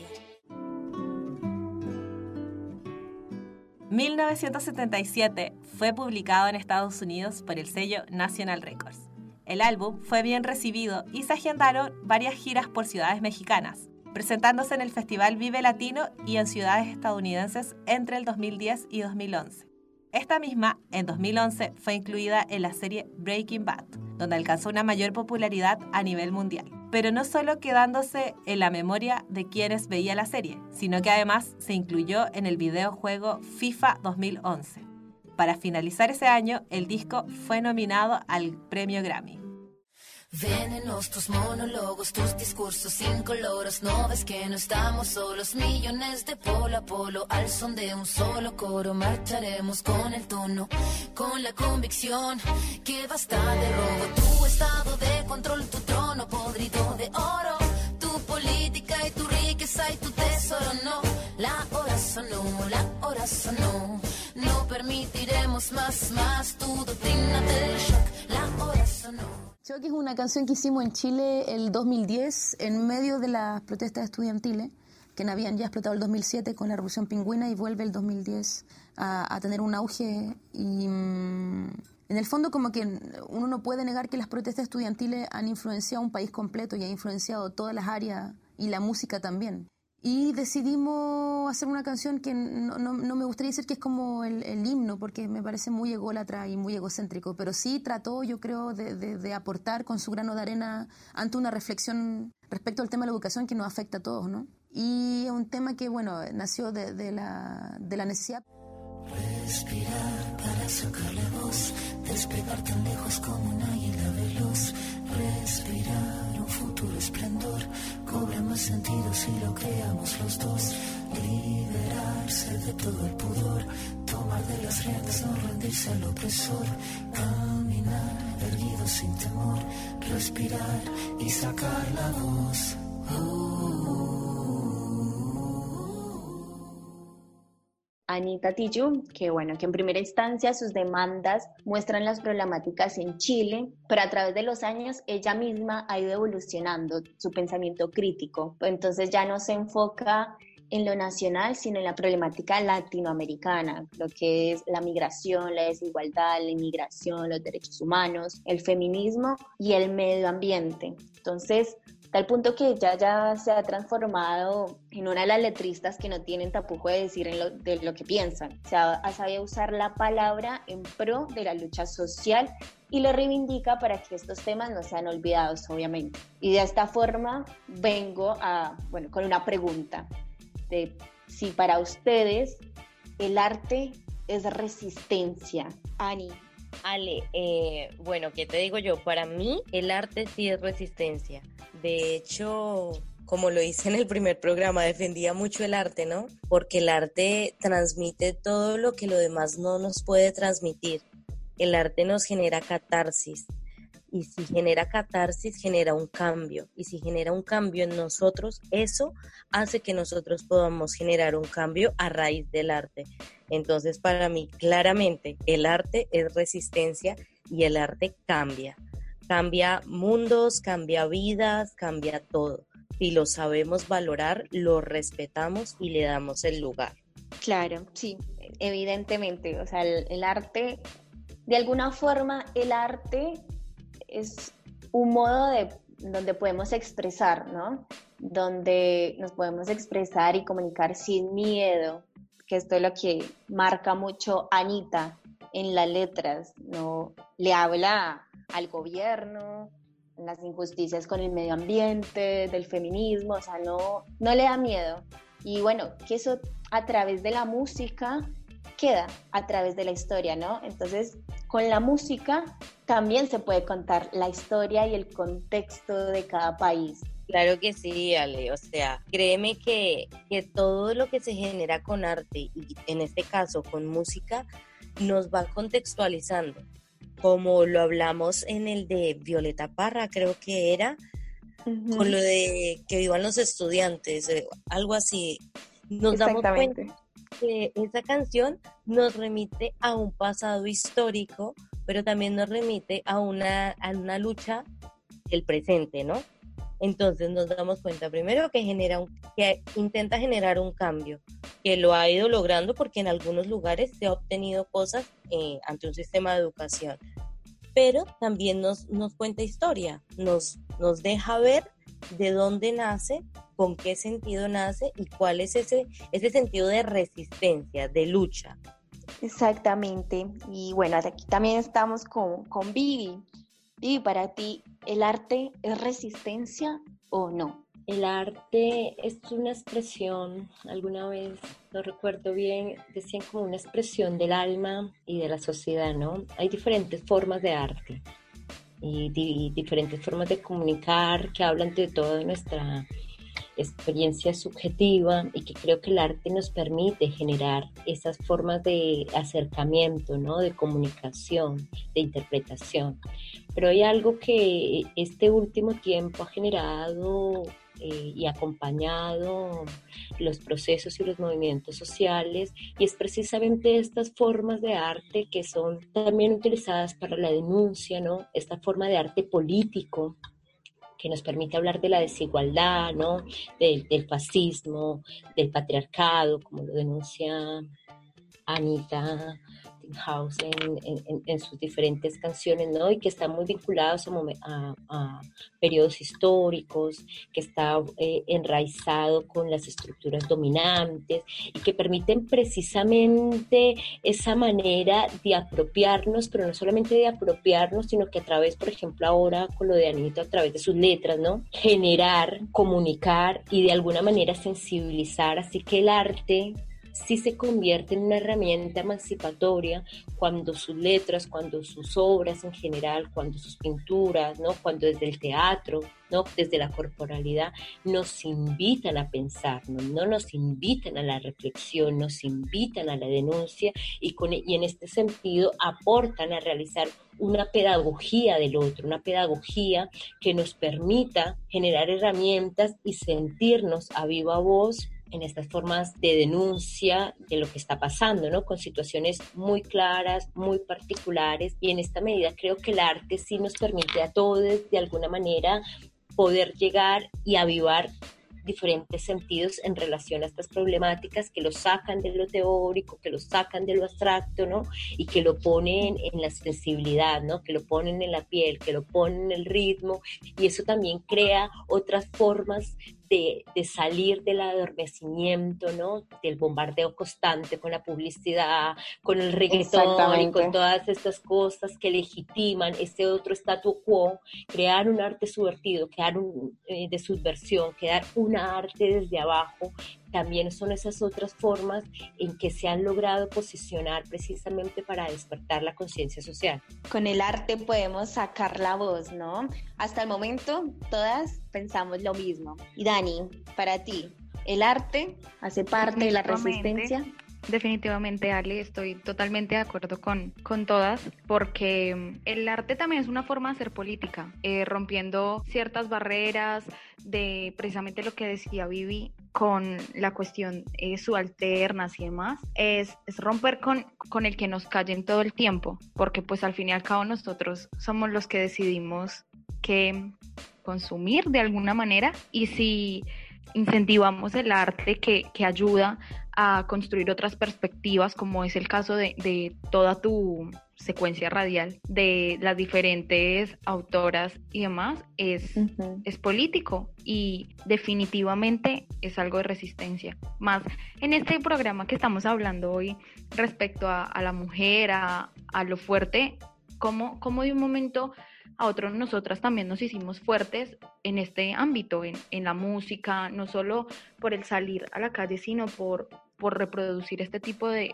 1977 fue publicado en Estados Unidos por el sello National Records. El álbum fue bien recibido y se agendaron varias giras por ciudades mexicanas, presentándose en el Festival Vive Latino y en ciudades estadounidenses entre el 2010 y 2011. Esta misma, en 2011, fue incluida en la serie Breaking Bad, donde alcanzó una mayor popularidad a nivel mundial. Pero no solo quedándose en la memoria de quienes veían la serie, sino que además se incluyó en el videojuego FIFA 2011. Para finalizar ese año, el disco fue nominado al premio Grammy. Venenos tus monólogos, tus discursos incoloros. No ves que no estamos solos, millones de polo a polo. Al son de un solo coro marcharemos con el tono, con la convicción que basta de robo. Tu estado de control, tu trono podrido de oro, tu política y tu riqueza y tu tesoro. No, la hora sonó, la hora sonó. No permitiremos más tu doctrina del shock. La hora sonó. Shock es una canción que hicimos en Chile el 2010 en medio de las protestas estudiantiles que habían ya explotado el 2007 con la Revolución Pingüina y vuelve el 2010 a tener un auge y en el fondo como que uno no puede negar que las protestas estudiantiles han influenciado un país completo y han influenciado todas las áreas y la música también. Y decidimos hacer una canción que no me gustaría decir que es como el himno, porque me parece muy ególatra y muy egocéntrico, pero sí trató, yo creo, de aportar con su grano de arena ante una reflexión respecto al tema de la educación que nos afecta a todos, ¿no? Y es un tema que, bueno, nació de la necesidad. Respirar para sacar la voz, despegar tan lejos como un águila veloz. Respirar un futuro esplendor, cobra más sentido si lo creamos los dos. Liberarse de todo el pudor, tomar de las riendas, no rendirse al opresor. Caminar erguido sin temor, respirar y sacar la voz. Anita Tijoux, que en primera instancia sus demandas muestran las problemáticas en Chile, pero a través de los años ella misma ha ido evolucionando su pensamiento crítico. Entonces ya no se enfoca en lo nacional, sino en la problemática latinoamericana, lo que es la migración, la desigualdad, la inmigración, los derechos humanos, el feminismo y el medio ambiente. Entonces, tal punto que ella ya se ha transformado en una de las letristas que no tienen tapujo de decir de lo que piensan. O sea, ha sabido usar la palabra en pro de la lucha social y lo reivindica para que estos temas no sean olvidados, obviamente. Y de esta forma vengo con una pregunta de si para ustedes el arte es resistencia. Ani. Ale, bueno, ¿qué te digo yo? Para mí el arte sí es resistencia. De hecho, como lo hice en el primer programa, defendía mucho el arte, ¿no? Porque el arte transmite todo lo que lo demás no nos puede transmitir. El arte nos genera catarsis. Y si genera catarsis, genera un cambio. Y si genera un cambio en nosotros, eso hace que nosotros podamos generar un cambio a raíz del arte. Entonces, para mí, claramente, el arte es resistencia y el arte cambia. Cambia mundos, cambia vidas, cambia todo. si lo sabemos valorar, lo respetamos y le damos el lugar. Claro, sí, evidentemente. O sea, el arte, de alguna forma, el arte es un modo donde podemos expresar, ¿no? Donde nos podemos expresar y comunicar sin miedo, que esto es lo que marca mucho Anita en las letras, ¿no? Le habla al gobierno, las injusticias con el medio ambiente, del feminismo, o sea, no le da miedo. Y bueno, que eso a través de la música queda a través de la historia, ¿no? Entonces, con la música también se puede contar la historia y el contexto de cada país. Claro que sí, Ale, o sea, créeme que todo lo que se genera con arte, y en este caso con música, nos va contextualizando, como lo hablamos en el de Violeta Parra, creo que era, con lo de que vivan los estudiantes, algo así. Nos damos cuenta que esa canción nos remite a un pasado histórico, pero también nos remite a una lucha del presente, ¿no? Entonces nos damos cuenta primero que intenta generar un cambio, que lo ha ido logrando porque en algunos lugares se ha obtenido cosas ante un sistema de educación, pero también nos cuenta historia, nos deja ver de dónde nace, con qué sentido nace y cuál es ese sentido de resistencia, de lucha. Exactamente. Y bueno, aquí también estamos con Vivi. Vivi, para ti, ¿el arte es resistencia o no? El arte es una expresión, alguna vez, no recuerdo bien, decían como una expresión del alma y de la sociedad, ¿no? Hay diferentes formas de arte y diferentes formas de comunicar que hablan de toda nuestra experiencia subjetiva y que creo que el arte nos permite generar esas formas de acercamiento, ¿no? De comunicación, de interpretación. Pero hay algo que este último tiempo ha generado y acompañado los procesos y los movimientos sociales, y es precisamente estas formas de arte que son también utilizadas para la denuncia, ¿no? Esta forma de arte político que nos permite hablar de la desigualdad, ¿no? Del fascismo, del patriarcado, como lo denuncia Anita House en sus diferentes canciones, ¿no? Y que están muy vinculados a periodos históricos, que está enraizado con las estructuras dominantes y que permiten precisamente esa manera de apropiarnos, pero no solamente de apropiarnos, sino que a través, por ejemplo, ahora con lo de Anita, a través de sus letras, ¿no? Generar, comunicar y de alguna manera sensibilizar, así que el arte sí se convierte en una herramienta emancipatoria cuando sus letras, cuando sus obras en general, cuando sus pinturas, ¿no? Cuando desde el teatro, ¿no? Desde la corporalidad nos invitan a pensar, no nos invitan a la reflexión, nos invitan a la denuncia y en este sentido aportan a realizar una pedagogía del otro, una pedagogía que nos permita generar herramientas y sentirnos a viva voz en estas formas de denuncia de lo que está pasando, ¿no? Con situaciones muy claras, muy particulares, y en esta medida creo que el arte sí nos permite a todos de alguna manera poder llegar y avivar diferentes sentidos en relación a estas problemáticas que lo sacan de lo teórico, que lo sacan de lo abstracto, ¿no? Y que lo ponen en la sensibilidad, ¿no? Que lo ponen en la piel, que lo ponen en el ritmo, y eso también crea otras formas de salir del adormecimiento, ¿no? Del bombardeo constante con la publicidad, con el reggaetón y con todas estas cosas que legitiman ese otro statu quo, crear un arte subvertido, crear de subversión, crear una arte desde abajo. También son esas otras formas en que se han logrado posicionar precisamente para despertar la conciencia social. Con el arte podemos sacar la voz, ¿no? Hasta el momento todas pensamos lo mismo. Y Dani, para ti, ¿el arte hace parte de la resistencia? Definitivamente, Ale, estoy totalmente de acuerdo con todas, porque el arte también es una forma de hacer política, rompiendo ciertas barreras de precisamente lo que decía Vivi con la cuestión subalternas y demás, es romper con el que nos callen todo el tiempo, porque pues al fin y al cabo nosotros somos los que decidimos qué consumir de alguna manera, y si incentivamos el arte que ayuda a construir otras perspectivas, como es el caso de toda tu secuencia radial, de las diferentes autoras y demás, es político y definitivamente es algo de resistencia. Más en este programa que estamos hablando hoy respecto a la mujer, a lo fuerte, como de un momento a otro nosotras también nos hicimos fuertes en este ámbito, en la música, no solo por el salir a la calle, sino por reproducir este tipo de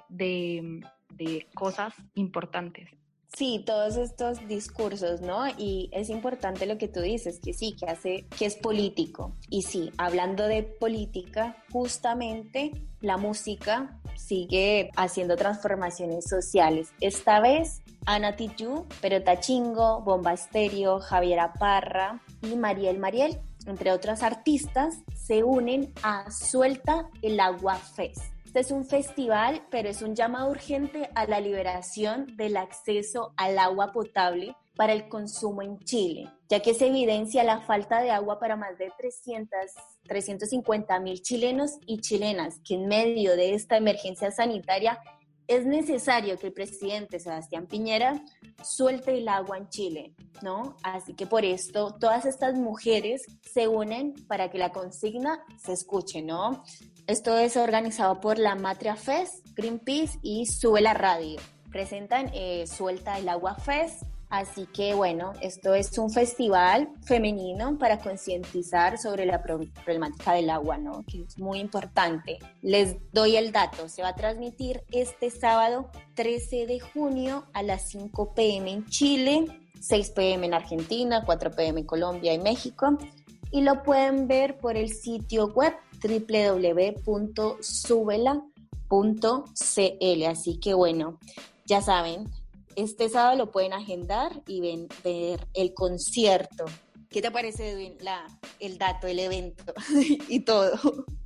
cosas importantes. Sí, todos estos discursos, ¿no? Y es importante lo que tú dices, que sí, que es político. Y sí, hablando de política, justamente la música sigue haciendo transformaciones sociales. Esta vez, Ana Tijoux, Pero Tachingo, Bomba Estéreo, Javiera Parra y Mariel, entre otras artistas, se unen a Suelta el Agua Fest. Este es un festival, pero es un llamado urgente a la liberación del acceso al agua potable para el consumo en Chile, ya que se evidencia la falta de agua para más de 350.000 chilenos y chilenas, que en medio de esta emergencia sanitaria es necesario que el presidente Sebastián Piñera suelte el agua en Chile, ¿no? Así que por esto todas estas mujeres se unen para que la consigna se escuche, ¿no? Esto es organizado por la Matria Fest, Greenpeace y Sube la Radio. Presentan Suelta el Agua Fest. Así que bueno, esto es un festival femenino para concientizar sobre la problemática del agua, ¿no? Que es muy importante. Les doy el dato, se va a transmitir este sábado 13 de junio a las 5 p.m. en Chile, 6 p.m. en Argentina, 4 p.m. en Colombia y México. Y lo pueden ver por el sitio web www.subela.cl. Así que bueno, ya saben, este sábado lo pueden agendar y ver el concierto. ¿Qué te parece, Edwin, el dato, el evento y todo?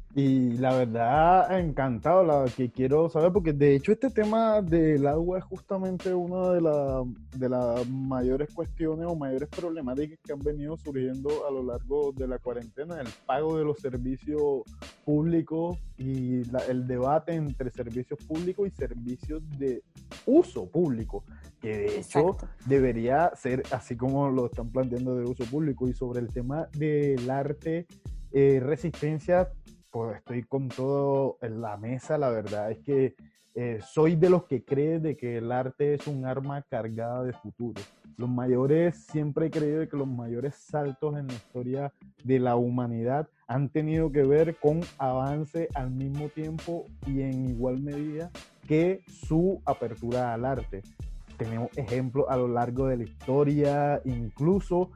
Y la verdad, encantado, que quiero saber, porque de hecho este tema del agua es justamente una de las mayores cuestiones o mayores problemáticas que han venido surgiendo a lo largo de la cuarentena, el pago de los servicios públicos y el debate entre servicios públicos y servicios de uso público, que de hecho debería ser así como lo están planteando, de uso público. Y sobre el tema del arte, resistencia, pues estoy con todo en la mesa. La verdad es que soy de los que cree de que el arte es un arma cargada de futuro. Siempre he creído que los mayores saltos en la historia de la humanidad han tenido que ver con avance al mismo tiempo y en igual medida que su apertura al arte. Tenemos ejemplos a lo largo de la historia, incluso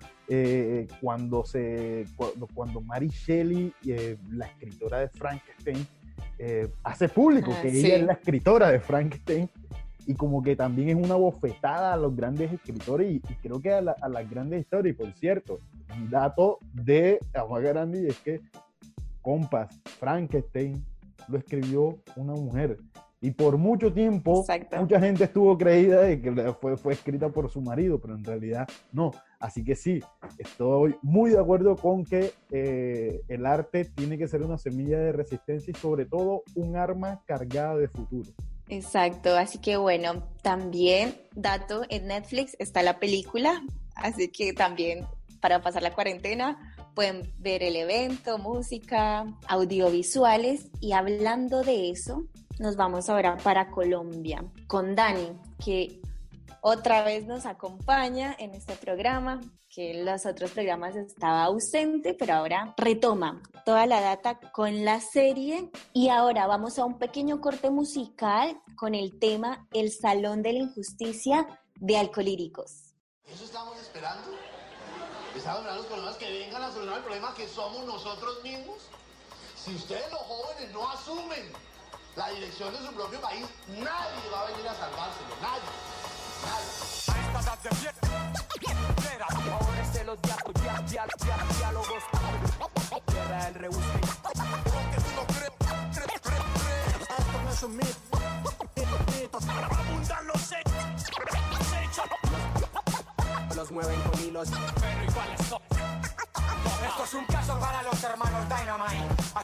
cuando Mary Shelley, la escritora de Frankenstein, hace público que ella es la escritora de Frankenstein, y como que también es una bofetada a los grandes escritores y creo que a las grandes historias. Y por cierto, un dato de Amaca Grande es que, compas, Frankenstein lo escribió una mujer. Y por mucho tiempo, mucha gente estuvo creída de que fue escrita por su marido, pero en realidad no. Así que sí, estoy muy de acuerdo con que el arte tiene que ser una semilla de resistencia y sobre todo un arma cargada de futuro. Exacto, así que bueno, también, dato, en Netflix está la película, así que también para pasar la cuarentena pueden ver el evento, música, audiovisuales. Y hablando de eso, nos vamos ahora para Colombia con Dani, que otra vez nos acompaña en este programa, que en los otros programas estaba ausente, pero ahora retoma toda la data con la serie. Y ahora vamos a un pequeño corte musical con el tema El Salón de la Injusticia de Alcolíricos. ¿Eso estamos esperando? ¿Estamos esperando los problemas que vengan a solucionar el problema que somos nosotros mismos? Si ustedes los jóvenes no asumen la dirección de su propio país, nadie va a venir a salvárselo, nadie. Ahora se los diálogos. Tierra del rebusque. Porque tú no crees. Esto no es un mito. Abundan los hechos. Los mueven con hilos. Pero iguales son.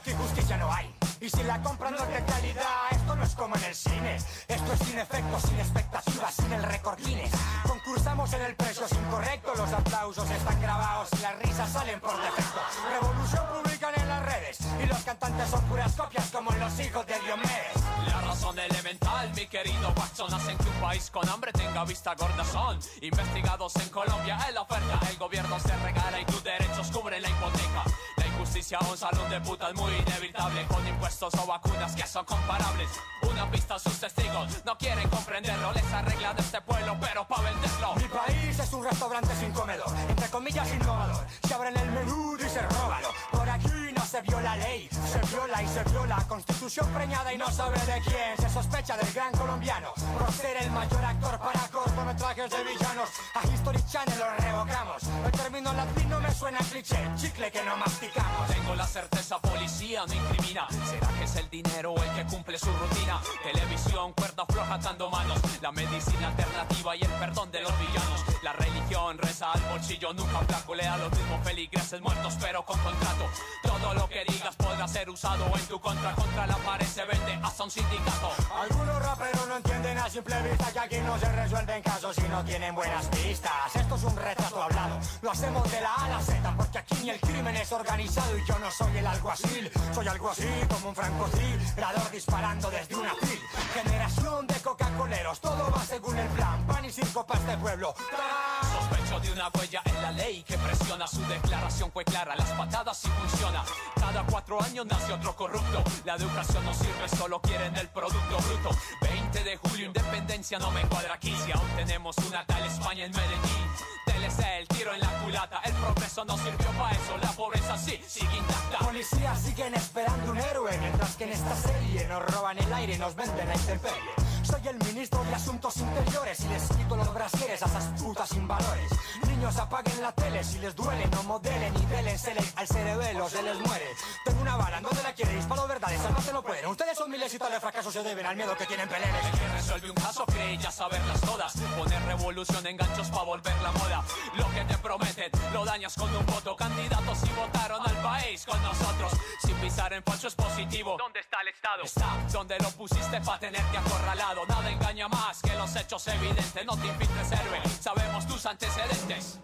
aquí justicia no hay. Y si la compran no es de calidad, esto no es como en el cine. Esto es sin efectos, sin expectativas, sin el récord Guinness. Concursamos en el precio es incorrecto, los aplausos están grabados y las risas salen por defecto. Revolución publican en las redes y los cantantes son puras copias como los hijos de Diomedes. La razón elemental, mi querido Watson, hacen que un país con hambre tenga vista gorda. Son investigados en Colombia en la oferta. El gobierno se regala y tus derechos cubren la hipoteca. La injusticia a un salón de putas muy inevitable, con impuestos o vacunas que son comparables. Una pista a sus testigos, no quieren comprenderlo. Les arregla de este pueblo, pero pa' venderlo. Mi país es un restaurante sin comedor, entre comillas innovador. Se abren el menú, dice róbalo. Por aquí no se viola ley, se viola y se viola. Constitución preñada y no sabe de quién. Se sospecha del gran colombiano por ser el mayor actor para cortometrajes de villanos. A History Channel lo revocamos. El término latino me suena cliché, chicle que no masticamos. Tengo la certeza, policía no incrimina. ¿Será que es el dinero el que cumple su rutina? Televisión, cuerda floja atando manos. La medicina alternativa y el perdón de los villanos. La religión reza al bolsillo, nunca flaculea los mismos feligreses muertos pero con contrato. Todo lo que digas podrá ser usado en tu contra. Contra la pared se vende hasta un sindicato. Algunos raperos no entienden a simple vista que aquí no se resuelven casos si no tienen buenas pistas. Esto es un retrato hablado, lo hacemos de la A a la Z, porque aquí ni el crimen es organizado y yo no soy el alguacil. Soy algo así como un francotirador disparando desde una fil. Generación de coca-coleros, todo va según el plan. Pan y circo para este pueblo. Sospecho de una huella en la ley que presiona. Su declaración fue clara, las patadas sí funciona. Cada 4 años nace otro corrupto. La educación no sirve, solo quieren el producto bruto. 20 de julio, independencia no me cuadra aquí. Si aún tenemos una tal España en Medellín. TLC, el tiro en la culata. El progreso no sirvió para eso, la pobreza sí sigue intacta. Policías siguen esperando un héroe, mientras que en esta serie nos roban el aire y nos venden a intemperie. Soy el ministro de Asuntos Interiores y les quito los brasieres a esas putas sin valores. Niños apaguen la tele si les duele, no modelen y déleensele al cerebelo, se les muere. Tengo una bala, ¿dónde la quiere? Disparo verdades, salvarse no pueden. Ustedes son miles y tales fracasos se deben al miedo que tienen peleles. El que resuelve un caso cree ya saberlas todas. Poner revolución en ganchos pa' volver la moda. Lo que te prometen lo dañas con un voto. Candidatos y votaron al país con nosotros. Sin pisar en falso es positivo. ¿Dónde está el Estado? Está donde lo pusiste pa' tenerte acorralado. Nada engaña más que los hechos evidentes. No te infiltres, héroe, sabemos tus antecedentes.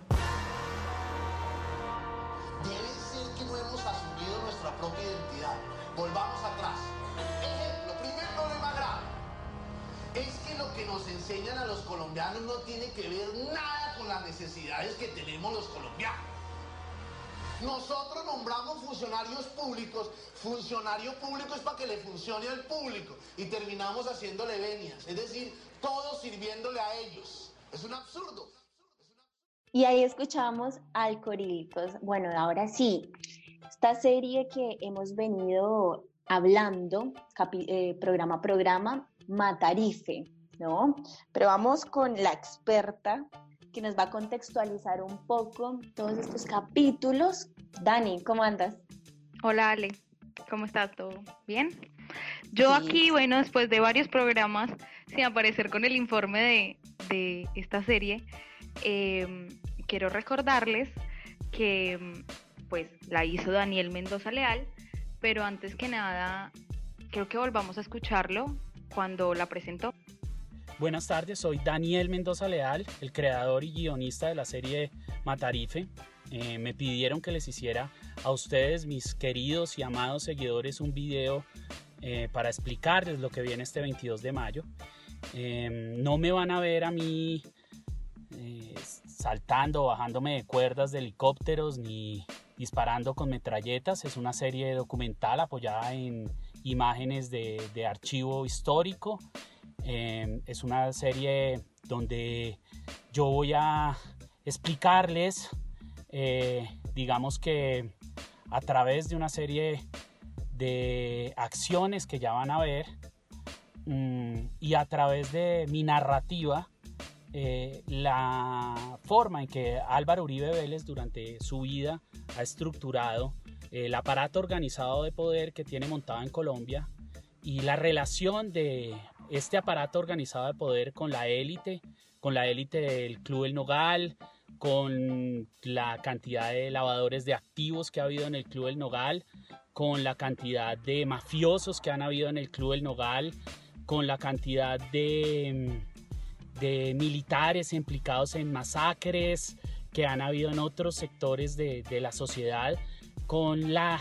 Debe ser que no hemos asumido nuestra propia identidad. Volvamos atrás. Ejemplo, primer problema grave. Es que lo que nos enseñan a los colombianos no tiene que ver nada con las necesidades que tenemos los colombianos. Nosotros nombramos funcionarios públicos. Funcionario público es para que le funcione al público. Y terminamos haciéndole venias. Es decir, todos sirviéndole a ellos. Es un absurdo. Y ahí escuchamos Alcohólicos. Bueno, ahora sí, esta serie que hemos venido hablando, programa a programa, Matarife, ¿no? Pero vamos con la experta que nos va a contextualizar un poco todos estos capítulos. Dani, ¿cómo andas? Hola Ale, ¿cómo estás? ¿Todo bien? Yo aquí, bueno, después de varios programas, sin aparecer con el informe de esta serie, quiero recordarles que pues la hizo Daniel Mendoza Leal, pero antes que nada, creo que volvamos a escucharlo cuando la presentó. Buenas tardes, soy Daniel Mendoza Leal, el creador y guionista de la serie Matarife. Me pidieron que les hiciera a ustedes, mis queridos y amados seguidores, un video para explicarles lo que viene este 22 de mayo. No me van a ver a mí saltando, bajándome de cuerdas de helicópteros ni disparando con metralletas. Es una serie documental apoyada en imágenes de archivo histórico. Es una serie donde yo voy a explicarles, digamos que a través de una serie de acciones que ya van a ver y a través de mi narrativa, la forma en que Álvaro Uribe Vélez durante su vida ha estructurado el aparato organizado de poder que tiene montado en Colombia y la relación de este aparato organizado de poder con la élite del Club El Nogal, con la cantidad de lavadores de activos que ha habido en el Club El Nogal, con la cantidad de mafiosos que han habido en el Club El Nogal, con la cantidad de militares implicados en masacres que han habido en otros sectores de la sociedad, con la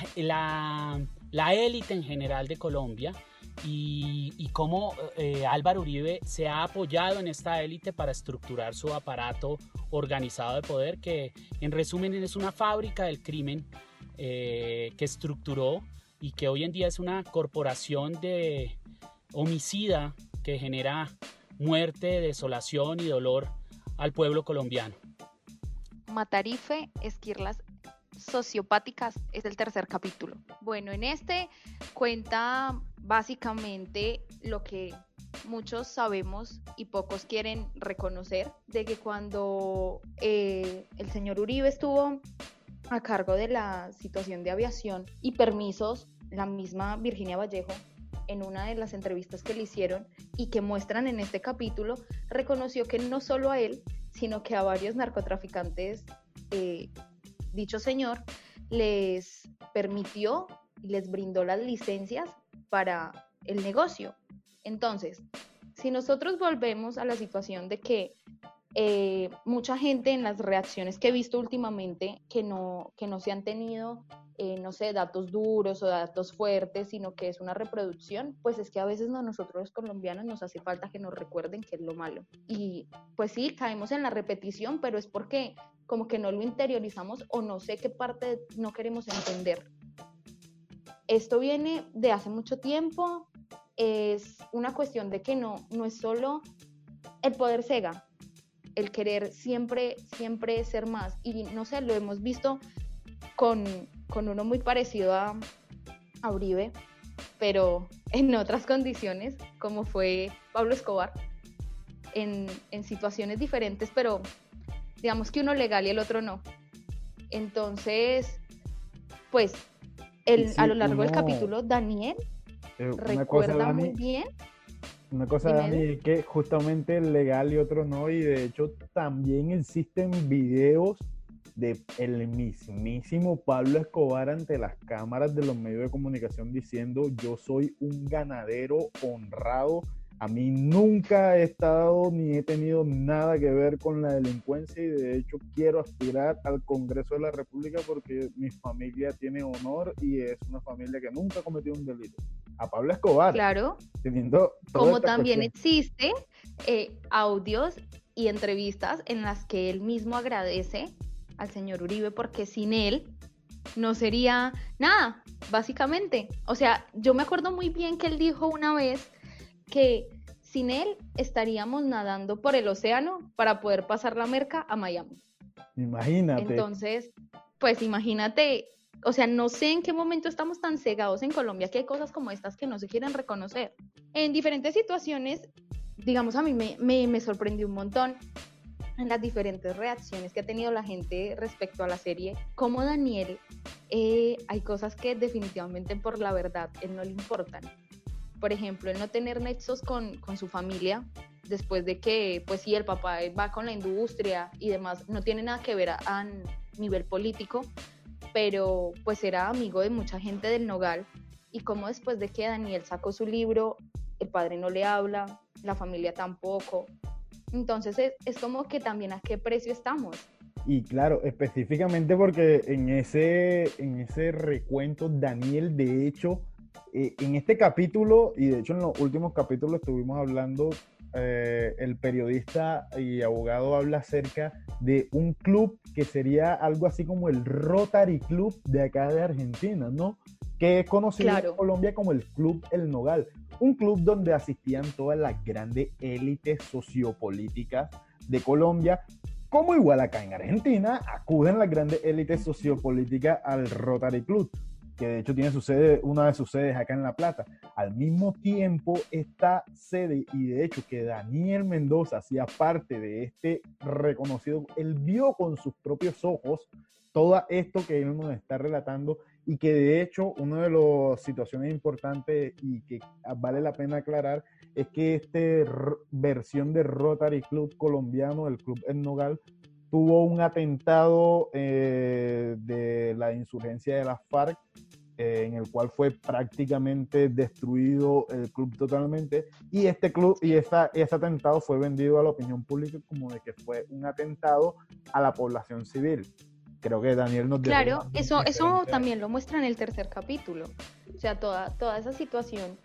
élite en general de Colombia, y cómo Álvaro Uribe se ha apoyado en esta élite para estructurar su aparato organizado de poder, que en resumen es una fábrica del crimen que estructuró y que hoy en día es una corporación de homicida que genera muerte, desolación y dolor al pueblo colombiano. Matarife, esquirlas sociopáticas es el tercer capítulo. Bueno, en este cuenta básicamente lo que muchos sabemos y pocos quieren reconocer, de que cuando el señor Uribe estuvo a cargo de la situación de aviación y permisos, la misma Virginia Vallejo, en una de las entrevistas que le hicieron y que muestran en este capítulo, reconoció que no solo a él, sino que a varios narcotraficantes, dicho señor les permitió y les brindó las licencias para el negocio. Entonces, si nosotros volvemos a la situación de que mucha gente en las reacciones que he visto últimamente, que no se han tenido, no sé, datos duros o datos fuertes, sino que es una reproducción, pues es que a veces nosotros los colombianos nos hace falta que nos recuerden qué es lo malo. Y pues sí, caemos en la repetición, pero es porque como que no lo interiorizamos o no sé qué parte no queremos entender. Esto viene de hace mucho tiempo, es una cuestión de que no es solo el poder cega, el querer siempre ser más, y no sé, lo hemos visto con uno muy parecido a Uribe, pero en otras condiciones, como fue Pablo Escobar, en situaciones diferentes, pero digamos que uno legal y el otro no. Entonces, pues, Sí, a lo largo del capítulo, Daniel recuerda Dani, muy bien. Una cosa, Dime, Dani, es que justamente el legal y otro no, y de hecho también existen videos de el mismísimo Pablo Escobar ante las cámaras de los medios de comunicación diciendo: yo soy un ganadero honrado, a mí nunca he estado ni he tenido nada que ver con la delincuencia, y de hecho quiero aspirar al Congreso de la República porque mi familia tiene honor y es una familia que nunca ha cometido un delito. A Pablo Escobar, claro, teniendo toda como esta también cuestión. existe audios y entrevistas en las que él mismo agradece al señor Uribe porque sin él no sería nada, básicamente. O sea, yo me acuerdo muy bien que él dijo una vez que sin él estaríamos nadando por el océano para poder pasar la merca a Miami. Imagínate. Entonces, pues imagínate, o sea, no sé en qué momento estamos tan cegados en Colombia que hay cosas como estas que no se quieren reconocer. En diferentes situaciones, digamos, a mí me sorprendió un montón en las diferentes reacciones que ha tenido la gente respecto a la serie, como Daniel, hay cosas que definitivamente por la verdad él no le importan. Por ejemplo, el no tener nexos con su familia, después de que, pues sí, el papá va con la industria y demás, no tiene nada que ver a nivel político, pero pues era amigo de mucha gente del Nogal, y como después de que Daniel sacó su libro, el padre no le habla, la familia tampoco. Entonces es como que también a qué precio estamos. Y claro, específicamente porque en ese recuento, Daniel, de hecho, en este capítulo, y de hecho en los últimos capítulos estuvimos hablando, el periodista y abogado habla acerca de un club que sería algo así como el Rotary Club de acá de Argentina, ¿no? Que es conocido en Colombia como el Club El Nogal, un club donde asistían todas las grandes élites sociopolíticas de Colombia, como igual acá en Argentina acuden las grandes élites sociopolíticas al Rotary Club, que de hecho tiene su sede, una de sus sedes acá en La Plata. Al mismo tiempo, esta sede, y de hecho que Daniel Mendoza hacía parte de este reconocido, él vio con sus propios ojos todo esto que él nos está relatando, y que de hecho una de las situaciones importantes y que vale la pena aclarar es que esta versión de Rotary Club colombiano, el Club El Nogal, tuvo un atentado de la insurgencia de las FARC en el cual fue prácticamente destruido el club totalmente, y este club y ese atentado fue vendido a la opinión pública como de que fue un atentado a la población civil. Creo que Daniel nos dio Claro, una eso diferente- también lo muestra en el tercer capítulo. O sea, toda esa situación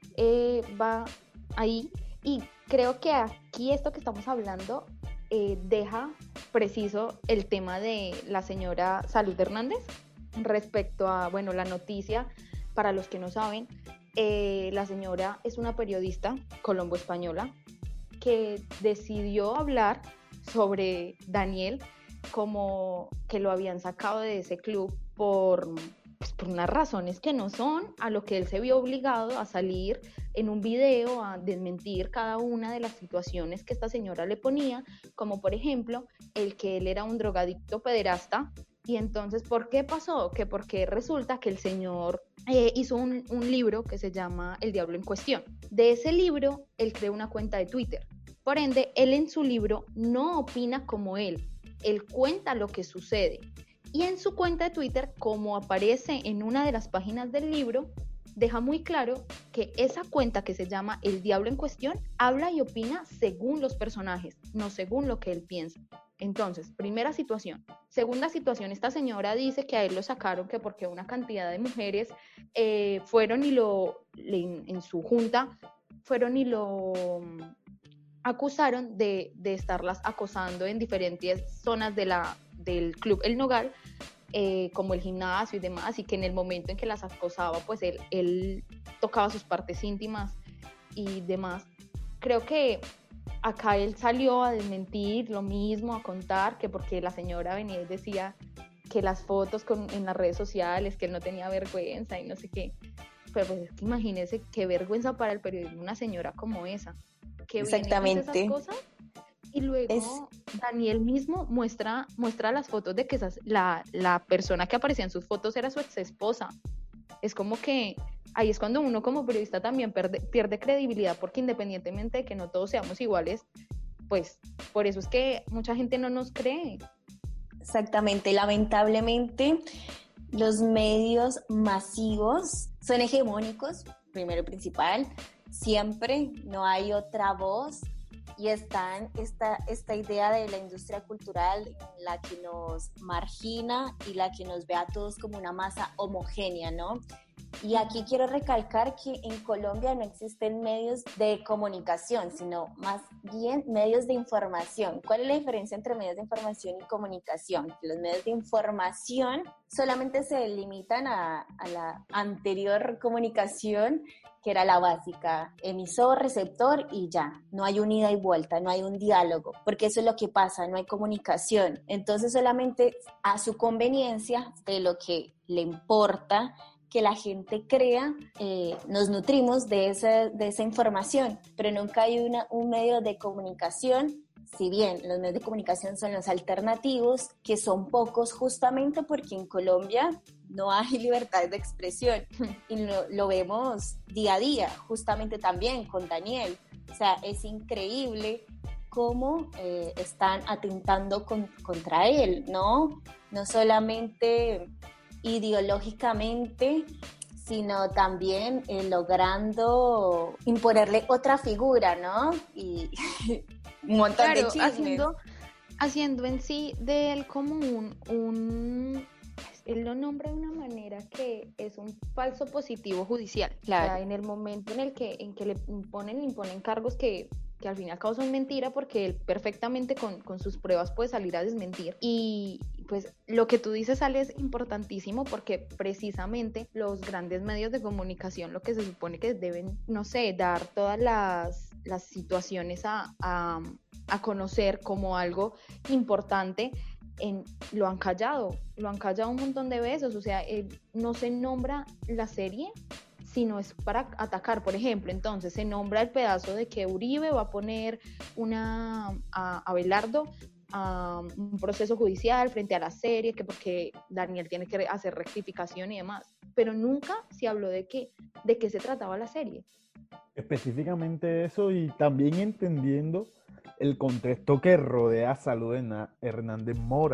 va ahí. Y creo que aquí esto que estamos hablando deja preciso el tema de la señora Salud Hernández respecto a, bueno, la noticia. Para los que no saben, la señora es una periodista colombo-española que decidió hablar sobre Daniel como que lo habían sacado de ese club por unas razones que no son, a lo que él se vio obligado a salir en un video a desmentir cada una de las situaciones que esta señora le ponía, como por ejemplo el que él era un drogadicto pederasta. Y entonces, ¿por qué pasó? Que porque resulta que el señor hizo un libro que se llama El Diablo en Cuestión. De ese libro, él creó una cuenta de Twitter. Por ende, él en su libro no opina como él cuenta lo que sucede. Y en su cuenta de Twitter, como aparece en una de las páginas del libro, deja muy claro que esa cuenta que se llama El Diablo en Cuestión habla y opina según los personajes, no según lo que él piensa. Entonces, primera situación. Segunda situación, esta señora dice que a él lo sacaron que porque una cantidad de mujeres fueron y en su junta, fueron y lo acusaron de estarlas acosando en diferentes zonas del club El Nogal, como el gimnasio y demás, y que en el momento en que las acosaba, pues él tocaba sus partes íntimas y demás. Creo que acá él salió a desmentir lo mismo, a contar que porque la señora venía y decía que las fotos en las redes sociales, que él no tenía vergüenza y no sé qué. Pero pues es que imagínese qué vergüenza para el periodismo una señora como esa, que viene y dice Exactamente. esas cosas. Y luego Daniel mismo muestra las fotos de que la persona que aparecía en sus fotos era su ex esposa. Es como que ahí es cuando uno como periodista también pierde credibilidad, porque independientemente de que no todos seamos iguales, pues por eso es que mucha gente no nos cree. Exactamente, lamentablemente los medios masivos son hegemónicos, primero y principal, siempre no hay otra voz. Y están esta idea de la industria cultural, la que nos margina y la que nos ve a todos como una masa homogénea, ¿no? Y aquí quiero recalcar que en Colombia no existen medios de comunicación, sino más bien medios de información. ¿Cuál es la diferencia entre medios de información y comunicación? Que los medios de información solamente se limitan a la anterior comunicación, que era la básica, emisor, receptor y ya. No hay un ida y vuelta, no hay un diálogo, porque eso es lo que pasa, no hay comunicación. Entonces solamente a su conveniencia, de lo que le importa que la gente crea, nos nutrimos de esa información, pero nunca hay un medio de comunicación. Si bien los medios de comunicación son los alternativos, que son pocos justamente porque en Colombia no hay libertad de expresión y lo vemos día a día, justamente también con Daniel. O sea, es increíble cómo están atentando contra él, ¿no? No solamente ideológicamente, sino también logrando imponerle otra figura, ¿no? Y un montón de chismes. Haciendo en sí de él como él lo nombra de una manera que es un falso positivo judicial. Claro. O sea, en el momento en que le imponen cargos que al fin y al cabo son mentira, porque él perfectamente con sus pruebas puede salir a desmentir. Y pues lo que tú dices, Ale, es importantísimo, porque precisamente los grandes medios de comunicación lo que se supone que deben, no sé, dar todas las situaciones a conocer como algo importante, lo han callado un montón de veces. O sea, no se nombra la serie, sino es para atacar. Por ejemplo, entonces se nombra el pedazo de que Uribe va a poner a Abelardo a un proceso judicial frente a la serie, que porque Daniel tiene que hacer rectificación y demás, pero nunca se habló de qué se trataba la serie. Específicamente eso, y también entendiendo el contexto que rodea a Salud Hernández Mora,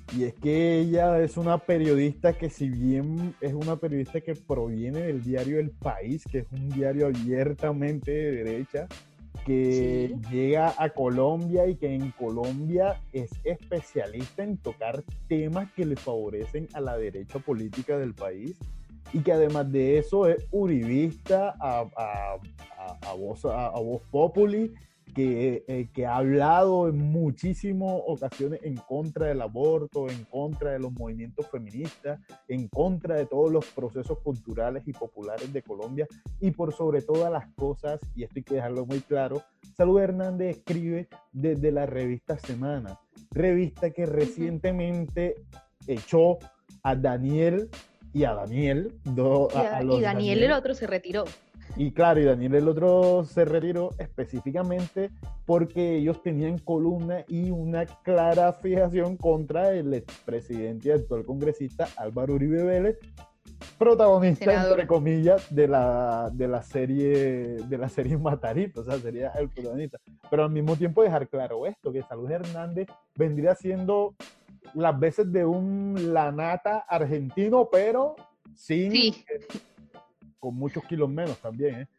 Y es que ella es una periodista que, si bien es una periodista que proviene del diario El País, que es un diario abiertamente de derecha, que llega a Colombia y que en Colombia es especialista en tocar temas que le favorecen a la derecha política del país, y que además de eso es uribista a voz populi, que ha hablado en muchísimas ocasiones en contra del aborto, en contra de los movimientos feministas, en contra de todos los procesos culturales y populares de Colombia, y por sobre todas las cosas, y esto hay que dejarlo muy claro, Salud Hernández escribe desde la revista Semana, revista que recientemente echó a Daniel y a Daniel. Y Daniel el otro se retiró. Y claro, y Daniel el otro se retiró específicamente porque ellos tenían columna y una clara fijación contra el expresidente y actual congresista Álvaro Uribe Vélez, protagonista, senador, entre comillas, de la serie Matarife, o sea, sería el protagonista. Pero al mismo tiempo dejar claro esto, que Salud Hernández vendría siendo las veces de un Lanata argentino, pero sin... Sí. Con muchos kilos menos también, ¿eh?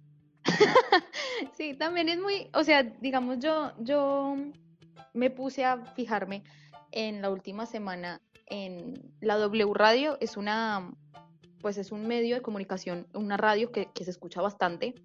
Sí, también es muy, o sea, digamos, yo me puse a fijarme en la última semana en la W Radio, es un medio de comunicación, una radio que se escucha bastante,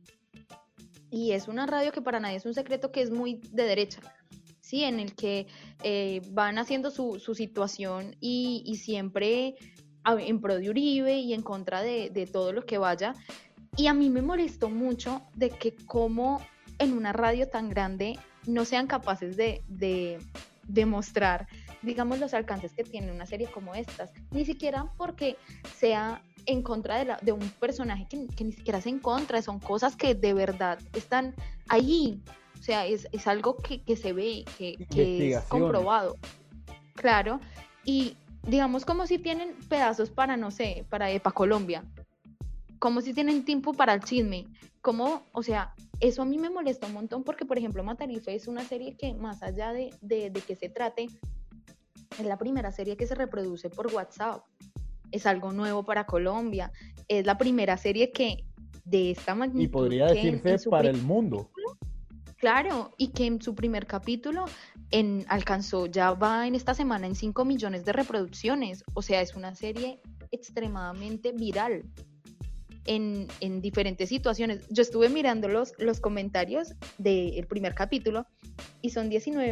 y es una radio que para nadie es un secreto, que es muy de derecha, sí, en el que van haciendo su situación y siempre en pro de Uribe y en contra de todo lo que vaya. Y a mí me molestó mucho de que como en una radio tan grande no sean capaces de mostrar, digamos, los alcances que tiene una serie como estas, ni siquiera porque sea en contra de un personaje que ni siquiera es en contra, son cosas que de verdad están ahí, o sea, es algo que se ve, que es comprobado, claro, y digamos, como si tienen pedazos para, no sé, para Epa Colombia, como si tienen tiempo para el chisme, como, o sea, eso a mí me molesta un montón, porque, por ejemplo, Matarife es una serie que, más allá de que se trate, es la primera serie que se reproduce por WhatsApp, es algo nuevo para Colombia, es la primera serie que de esta magnitud... Y podría decirse para el mundo. Claro, y que en su primer capítulo alcanzó, ya va en esta semana en 5 millones de reproducciones, o sea, es una serie extremadamente viral en diferentes situaciones. Yo estuve mirando los comentarios del primer capítulo y son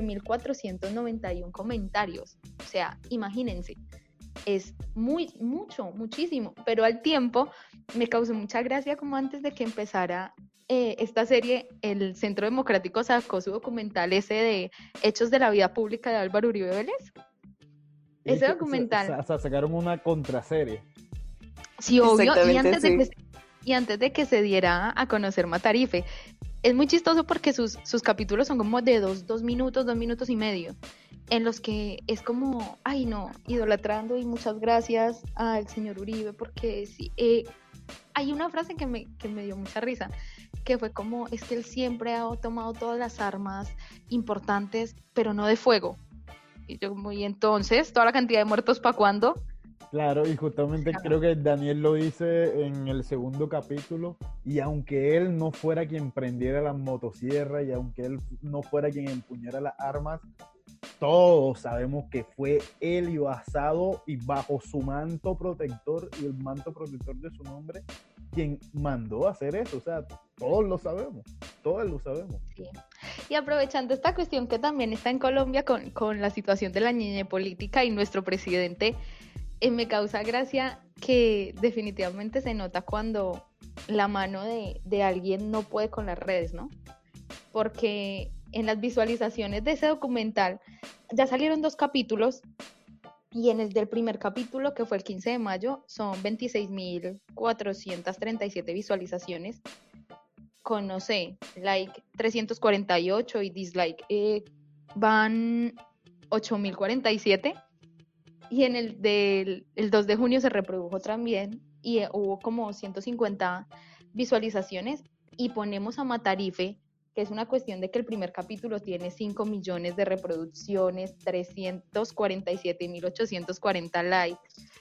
19.491 comentarios, o sea, imagínense, es muchísimo, pero al tiempo me causó mucha gracia como antes de que empezara esta serie, el Centro Democrático sacó su documental ese de Hechos de la Vida Pública de Álvaro Uribe Vélez. Ese documental. Sacaron una contraserie. Sí, obvio, y antes de que se diera a conocer Matarife. Es muy chistoso porque sus capítulos son como de 2 minutos, 2 minutos y medio, en los que es como, ay no, idolatrando y muchas gracias al señor Uribe, porque sí, hay una frase que me dio mucha risa, que fue como, es que él siempre ha tomado todas las armas importantes, pero no de fuego. Y yo como, y entonces, ¿toda la cantidad de muertos para cuándo? Claro, y justamente creo que Daniel lo dice en el segundo capítulo, y aunque él no fuera quien prendiera las motosierras, y aunque él no fuera quien empuñara las armas, todos sabemos que fue él, y basado y bajo su manto protector y el manto protector de su nombre, quien mandó a hacer eso. O sea, todos lo sabemos. Sí. Y aprovechando esta cuestión que también está en Colombia con la situación de la ñeñe política y nuestro presidente, me causa gracia que definitivamente se nota cuando la mano de alguien no puede con las redes, ¿no? Porque en las visualizaciones de ese documental ya salieron 2 capítulos, y en el del primer capítulo, que fue el 15 de mayo, son 26.437 visualizaciones, con, no sé, like 348 y dislike van 8.047, y en el del 2 de junio se reprodujo también, y hubo como 150 visualizaciones, y ponemos a Matarife, que es una cuestión de que el primer capítulo tiene 5 millones de reproducciones, 347.840 likes,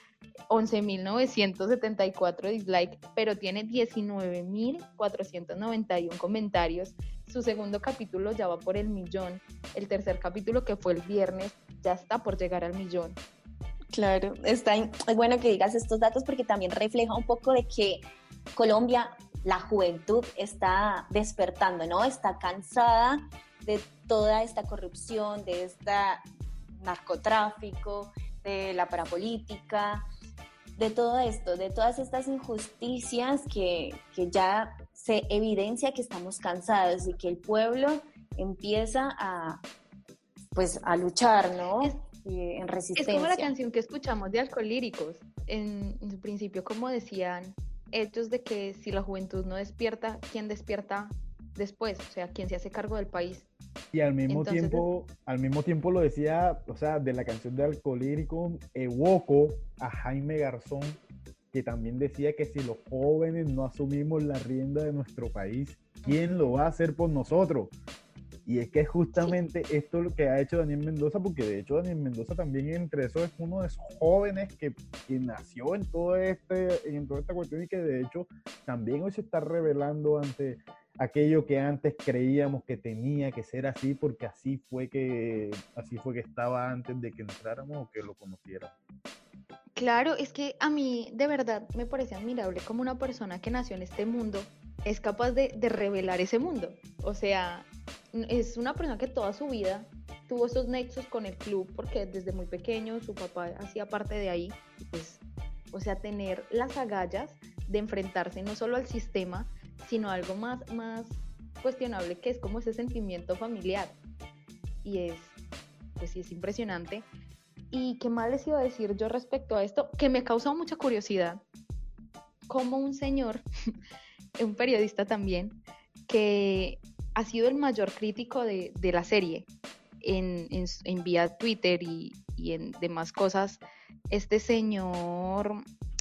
11.974 dislikes, pero tiene 19.491 comentarios. Su segundo capítulo ya va por el 1.000.000. El tercer capítulo, que fue el viernes, ya está por llegar al 1.000.000. Claro, es bueno que digas estos datos porque también refleja un poco de que Colombia, la juventud está despertando, ¿no? Está cansada de toda esta corrupción, de este narcotráfico, de la parapolítica, de todo esto, de todas estas injusticias que ya se evidencia que estamos cansados y que el pueblo empieza a luchar, ¿no? En resistencia. Es como la canción que escuchamos de Alcolíricos, en su principio, como decían ellos, de que si la juventud no despierta, ¿quién despierta después? O sea, ¿quién se hace cargo del país? Y al mismo tiempo lo decía, o sea, de la canción de Alcolírico, evoco a Jaime Garzón, que también decía que si los jóvenes no asumimos la rienda de nuestro país, ¿quién lo va a hacer por nosotros? Y es que justamente esto es lo que ha hecho Daniel Mendoza, porque de hecho Daniel Mendoza también entre eso es uno de esos jóvenes que nació en toda esta cuestión y que de hecho también hoy se está revelando ante aquello que antes creíamos que tenía que ser así, porque así fue que estaba antes de que entráramos o que lo conociéramos. Claro, es que a mí de verdad me parece admirable como una persona que nació en este mundo es capaz de revelar ese mundo. O sea, es una persona que toda su vida tuvo esos nexos con el club, porque desde muy pequeño su papá hacía parte de ahí. Y pues, o sea, tener las agallas de enfrentarse no solo al sistema, sino a algo más cuestionable, que es como ese sentimiento familiar. Y pues sí, es impresionante. ¿Y qué más les iba a decir yo respecto a esto? Que me ha causado mucha curiosidad, como un señor, un periodista también, que ha sido el mayor crítico de la serie en vía Twitter y en demás cosas. Este señor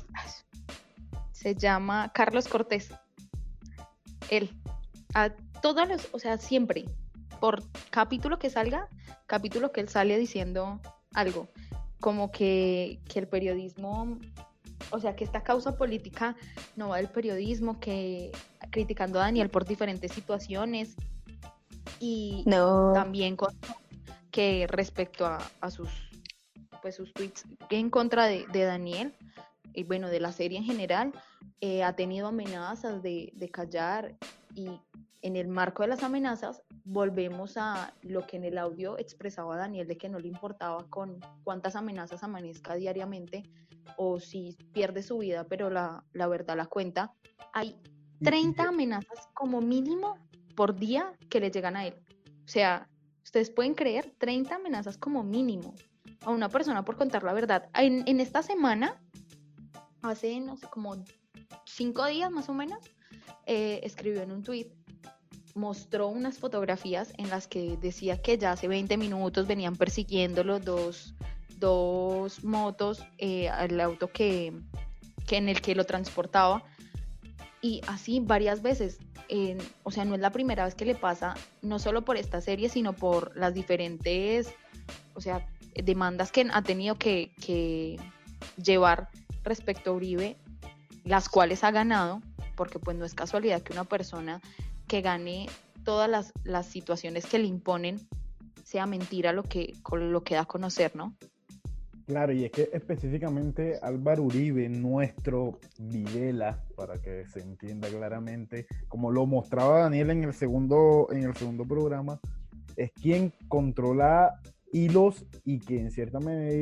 se llama Carlos Cortés. Él, o sea, siempre, por capítulo que salga, capítulo que él sale diciendo algo, como que el periodismo, o sea, que esta causa política no va del periodismo, que criticando a Daniel por diferentes situaciones y también que respecto a sus tweets en contra de Daniel y bueno, de la serie en general, ha tenido amenazas de callar, y en el marco de las amenazas volvemos a lo que en el audio expresaba Daniel, de que no le importaba con cuántas amenazas amanezca diariamente o si pierde su vida, pero la verdad la cuenta. Hay 30 amenazas como mínimo por día que le llegan a él. O sea, ustedes pueden creer, 30 amenazas como mínimo a una persona por contar la verdad. En esta semana, hace, no sé, como 5 días más o menos, escribió en un tweet, mostró unas fotografías en las que decía que ya hace 20 minutos venían persiguiéndolo dos motos al auto que en el que lo transportaba, y así varias veces. O sea, no es la primera vez que le pasa, no solo por esta serie, sino por las diferentes, o sea, demandas que ha tenido que llevar respecto a Uribe, las cuales ha ganado, porque pues no es casualidad que una persona que gane todas las situaciones que le imponen sea mentira lo que da a conocer, ¿no? Claro, y es que específicamente Álvaro Uribe, nuestro Videla, para que se entienda claramente, como lo mostraba Daniel en el segundo programa, es quien controla hilos y que en cierta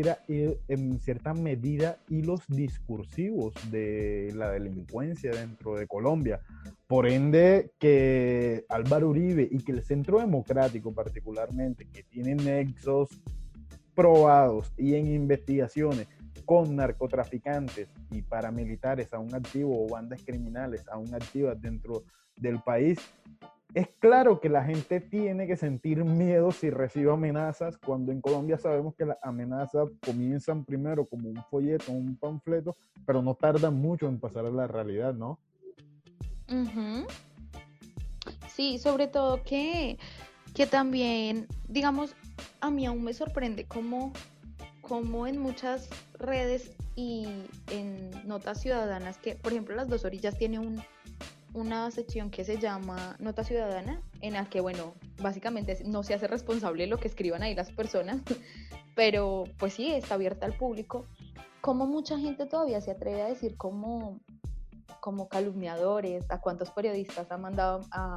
medida hilos discursivos de la delincuencia dentro de Colombia. Por ende, que Álvaro Uribe y que el Centro Democrático particularmente, que tiene nexos probados y en investigaciones con narcotraficantes y paramilitares aún activos o bandas criminales aún activas dentro del país, es claro que la gente tiene que sentir miedo si recibe amenazas, cuando en Colombia sabemos que las amenazas comienzan primero como un folleto, un panfleto, pero no tardan mucho en pasar a la realidad, ¿no? Uh-huh. Sí, sobre todo que también, digamos, a mí aún me sorprende cómo en muchas redes y en notas ciudadanas, que por ejemplo Las Dos Orillas tiene una sección que se llama Nota Ciudadana, en la que, bueno, básicamente no se hace responsable de lo que escriban ahí las personas, pero pues sí, está abierta al público. Como mucha gente todavía se atreve a decir como calumniadores, a cuántos periodistas ha mandado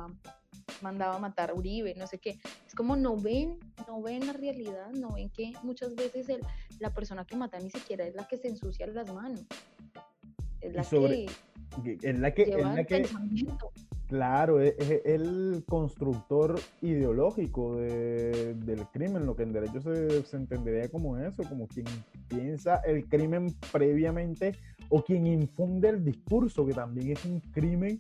a matar Uribe, no sé qué. Es como no ven la realidad, no ven que muchas veces la persona que mata ni siquiera es la que se ensucia las manos, es la que lleva el pensamiento. Claro, es el constructor ideológico del crimen, lo que en derecho se entendería como eso, como quien piensa el crimen previamente o quien infunde el discurso, que también es un crimen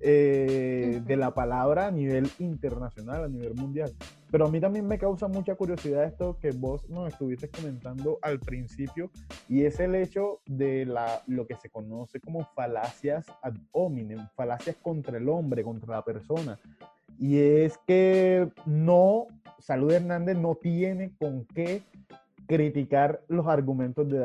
de la palabra a nivel internacional, a nivel mundial. Pero a mí también me causa mucha curiosidad esto que vos nos estuviste comentando al principio, y es el hecho de lo que se conoce como falacias ad hominem, falacias contra el hombre, contra la persona. Y es que Salud Hernández no tiene con qué criticar los argumentos de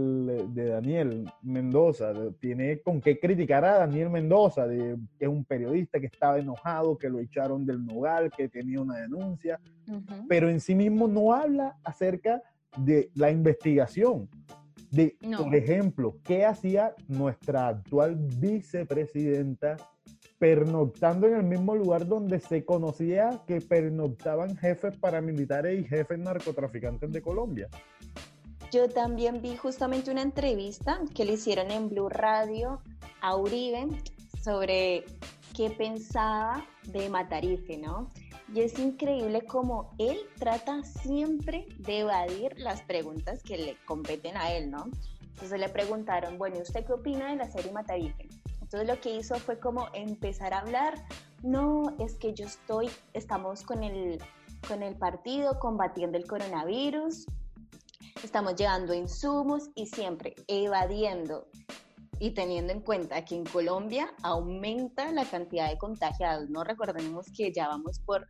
Daniel Mendoza, tiene con qué criticar a Daniel Mendoza, que es un periodista que estaba enojado, que lo echaron del Nogal, que tenía una denuncia, pero en sí mismo no habla acerca de la investigación. Por ejemplo, ¿qué hacía nuestra actual vicepresidenta pernoctando en el mismo lugar donde se conocía que pernoctaban jefes paramilitares y jefes narcotraficantes de Colombia? Yo también vi justamente una entrevista que le hicieron en Blue Radio a Uribe sobre qué pensaba de Matarife, ¿no? Y es increíble cómo él trata siempre de evadir las preguntas que le competen a él, ¿no? Entonces le preguntaron, bueno, ¿usted qué opina de la serie Matarife? Entonces lo que hizo fue como empezar a hablar, no, es que estamos con el partido combatiendo el coronavirus, estamos llevando insumos y siempre evadiendo y teniendo en cuenta que en Colombia aumenta la cantidad de contagiados, ¿no? Recordemos que ya vamos por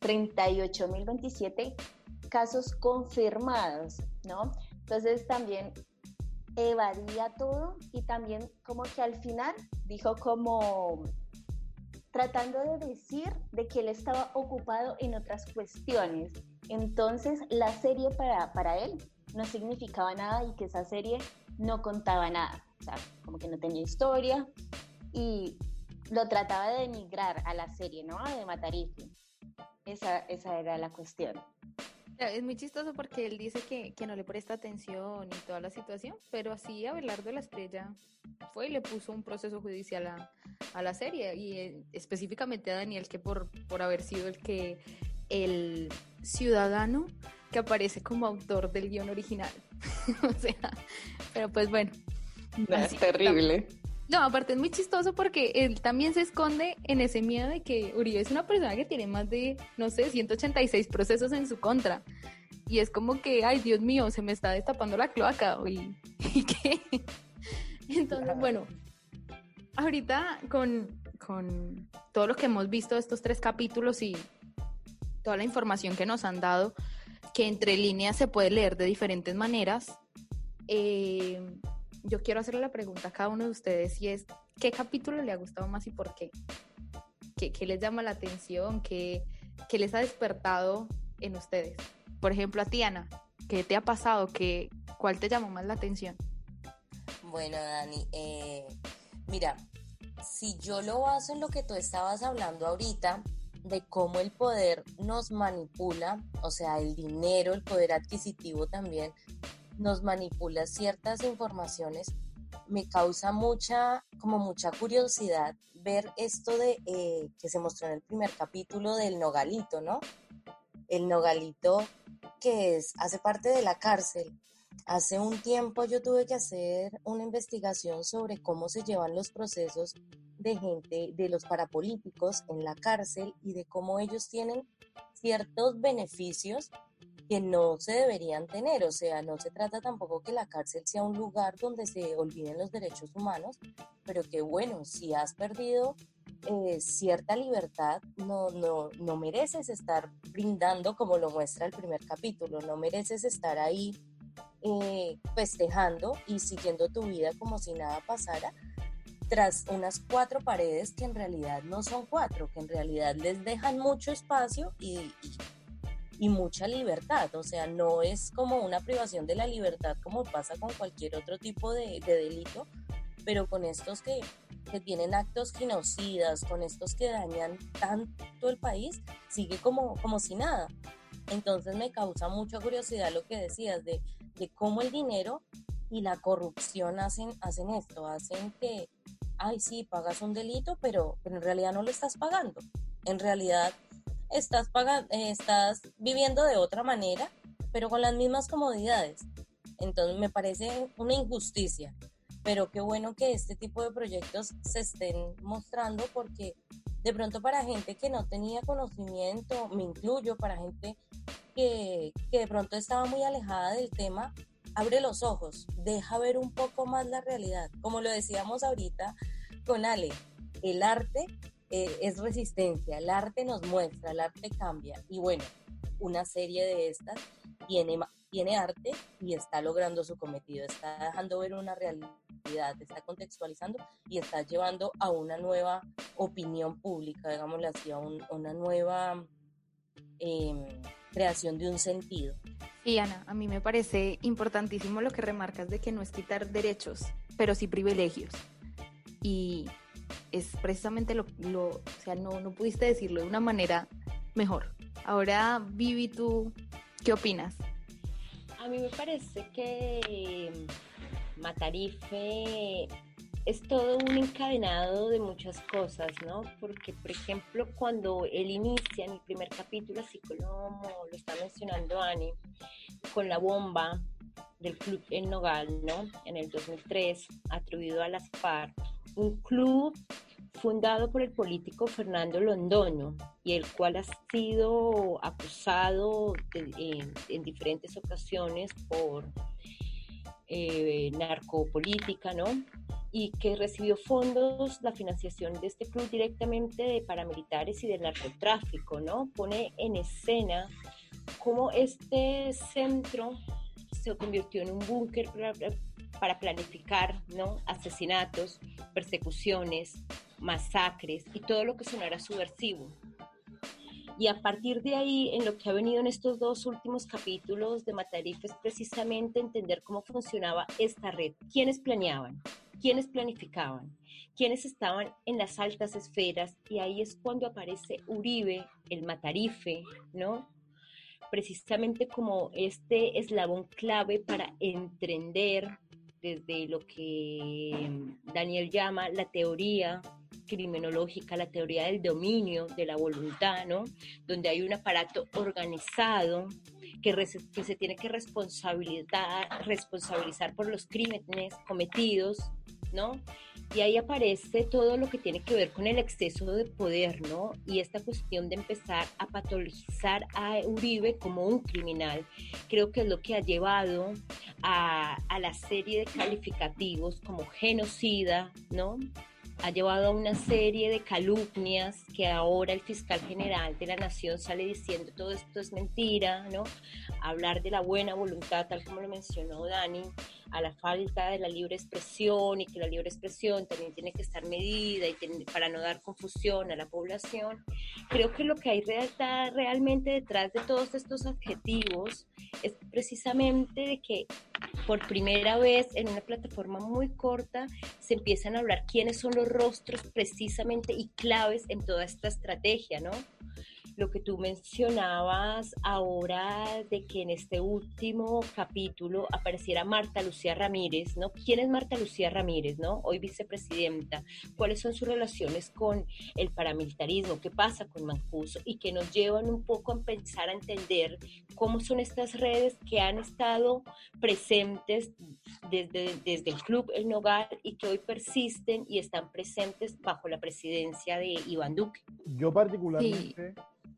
38.027 casos confirmados, ¿no? Entonces también evadía todo y también como que al final dijo como tratando de decir de que él estaba ocupado en otras cuestiones. Entonces la serie para él no significaba nada y que esa serie no contaba nada, o sea, como que no tenía historia y lo trataba de denigrar a la serie, ¿no? De Matarife. Esa era la cuestión. Es muy chistoso porque él dice que no le presta atención y toda la situación, pero así Abelardo de la Estrella fue y le puso un proceso judicial a la serie y específicamente a Daniel, que por haber sido el ciudadano que aparece como autor del guión original. O sea, pero pues bueno. No, es terrible. No, aparte es muy chistoso porque él también se esconde en ese miedo de que Uribe es una persona que tiene más de, no sé, 186 procesos en su contra. Y es como que, ay, Dios mío, se me está destapando la cloaca. ¿Y qué? Entonces, bueno, ahorita con todo lo que hemos visto de estos 3 capítulos y toda la información que nos han dado, que entre líneas se puede leer de diferentes maneras, yo quiero hacerle la pregunta a cada uno de ustedes y es, ¿qué capítulo le ha gustado más y por qué? ¿Qué les llama la atención? ¿Qué les ha despertado en ustedes? Por ejemplo, a ti, Ana, ¿qué te ha pasado? ¿Cuál te llamó más la atención? Bueno, Dani, mira, si yo lo baso en lo que tú estabas hablando ahorita, de cómo el poder nos manipula, o sea, el dinero, el poder adquisitivo también, nos manipula ciertas informaciones, me causa mucha curiosidad ver esto de que se mostró en el primer capítulo del Nogalito, ¿no? El Nogalito que hace parte de la cárcel. Hace un tiempo yo tuve que hacer una investigación sobre cómo se llevan los procesos de gente, de los parapolíticos en la cárcel y de cómo ellos tienen ciertos beneficios que no se deberían tener. O sea, no se trata tampoco que la cárcel sea un lugar donde se olviden los derechos humanos, pero que bueno, si has perdido cierta libertad, no mereces estar brindando como lo muestra el primer capítulo, no mereces estar ahí festejando y siguiendo tu vida como si nada pasara, tras unas 4 paredes que en realidad no son 4, que en realidad les dejan mucho espacio y mucha libertad. O sea, no es como una privación de la libertad como pasa con cualquier otro tipo de delito, pero con estos que tienen actos genocidas, con estos que dañan tanto el país, sigue como si nada. Entonces me causa mucha curiosidad lo que decías de cómo el dinero y la corrupción hacen esto, hacen que, ay sí, pagas un delito, pero en realidad no lo estás pagando. En realidad estás viviendo de otra manera, pero con las mismas comodidades. Entonces me parece una injusticia, pero qué bueno que este tipo de proyectos se estén mostrando, porque de pronto para gente que no tenía conocimiento, me incluyo, para gente que de pronto estaba muy alejada del tema, abre los ojos, deja ver un poco más la realidad. Como lo decíamos ahorita con Ale, el arte es resistencia, el arte nos muestra, el arte cambia. Y bueno, una serie de estas tiene arte y está logrando su cometido, está dejando ver una realidad, está contextualizando y está llevando a una nueva opinión pública, digámoslo así, a una nueva creación de un sentido. Sí, Ana, a mí me parece importantísimo lo que remarcas de que no es quitar derechos, pero sí privilegios. Y es precisamente o sea, no pudiste decirlo de una manera mejor. Ahora, Vivi, ¿tú qué opinas? A mí me parece que Matarife es todo un encadenado de muchas cosas, ¿no? Porque, por ejemplo, cuando él inicia en el primer capítulo, así como lo está mencionando Ani, con la bomba del Club El Nogal, ¿no? En el 2003, atribuido a las FARC, un club fundado por el político Fernando Londoño, y el cual ha sido acusado en diferentes ocasiones por narcopolítica, ¿no? Y que recibió fondos, la financiación de este club directamente de paramilitares y del narcotráfico, ¿no? Pone en escena cómo este centro se convirtió en un búnker para planificar, ¿no? Asesinatos, persecuciones, masacres y todo lo que sonara subversivo. Y a partir de ahí, en lo que ha venido en estos 2 últimos capítulos de Matarife, es precisamente entender cómo funcionaba esta red. ¿Quiénes planeaban? ¿Quiénes planificaban? ¿Quiénes estaban en las altas esferas? Y ahí es cuando aparece Uribe, el Matarife, ¿no? Precisamente como este eslabón clave para entender desde lo que Daniel llama la teoría criminológica, la teoría del dominio de la voluntad, ¿no? Donde hay un aparato organizado que se tiene que responsabilizar por los crímenes cometidos, ¿no? Y ahí aparece todo lo que tiene que ver con el exceso de poder, ¿no? Y esta cuestión de empezar a patologizar a Uribe como un criminal, creo que es lo que ha llevado a la serie de calificativos como genocida, ¿no? Ha llevado a una serie de calumnias que ahora el fiscal general de la nación sale diciendo todo esto es mentira, ¿no? Hablar de la buena voluntad, tal como lo mencionó Dani, a la falta de la libre expresión, y que la libre expresión también tiene que estar medida y para no dar confusión a la población. Creo que lo que hay realmente detrás de todos estos adjetivos es precisamente de que por primera vez en una plataforma muy corta se empiezan a hablar quiénes son los rostros precisamente y claves en toda esta estrategia, ¿no? Lo que tú mencionabas ahora de que en este último capítulo apareciera Marta Lucía Ramírez, ¿no? ¿Quién es Marta Lucía Ramírez, no? Hoy vicepresidenta. ¿Cuáles son sus relaciones con el paramilitarismo? ¿Qué pasa con Mancuso? Y que nos llevan un poco a pensar, a entender cómo son estas redes que han estado presentes desde el Club El Nogal y que hoy persisten y están presentes bajo la presidencia de Iván Duque. Yo particularmente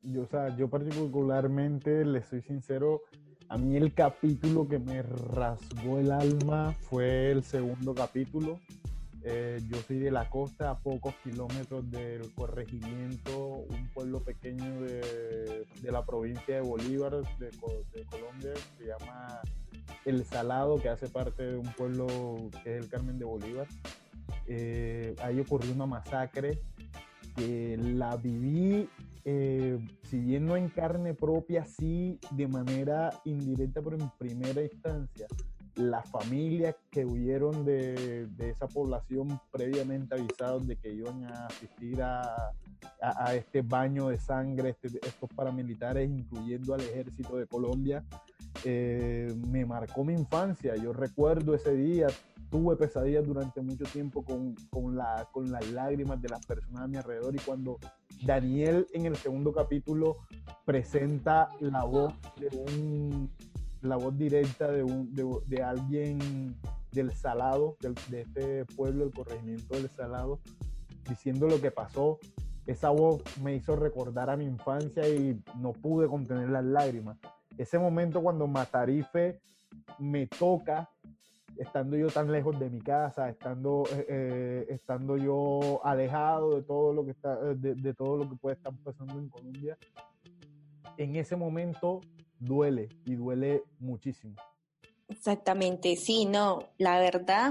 yo particularmente, le soy sincero, a mí el capítulo que me rasgó el alma fue el segundo capítulo. Yo soy de la costa, a pocos kilómetros del corregimiento, un pueblo pequeño de la provincia de Bolívar, de Colombia, se llama El Salado, que hace parte de un pueblo que es el Carmen de Bolívar. Ahí ocurrió una masacre que la viví, si bien no en carne propia, sí de manera indirecta, pero en primera instancia. Las familias que huyeron de esa población previamente avisados de que iban a asistir a este baño de sangre, estos paramilitares, incluyendo al ejército de Colombia, me marcó mi infancia. Yo recuerdo ese día, tuve pesadillas durante mucho tiempo con las lágrimas de las personas a mi alrededor, y cuando Daniel en el segundo capítulo presenta la voz directa de alguien del Salado, de este pueblo, el corregimiento del Salado, diciendo lo que pasó, esa voz me hizo recordar a mi infancia y no pude contener las lágrimas. Ese momento cuando Matarife me toca, estando yo tan lejos de mi casa, estando yo alejado de todo lo que de todo lo que puede estar pasando en Colombia, en ese momento duele, y duele muchísimo. Exactamente, sí, no, la verdad,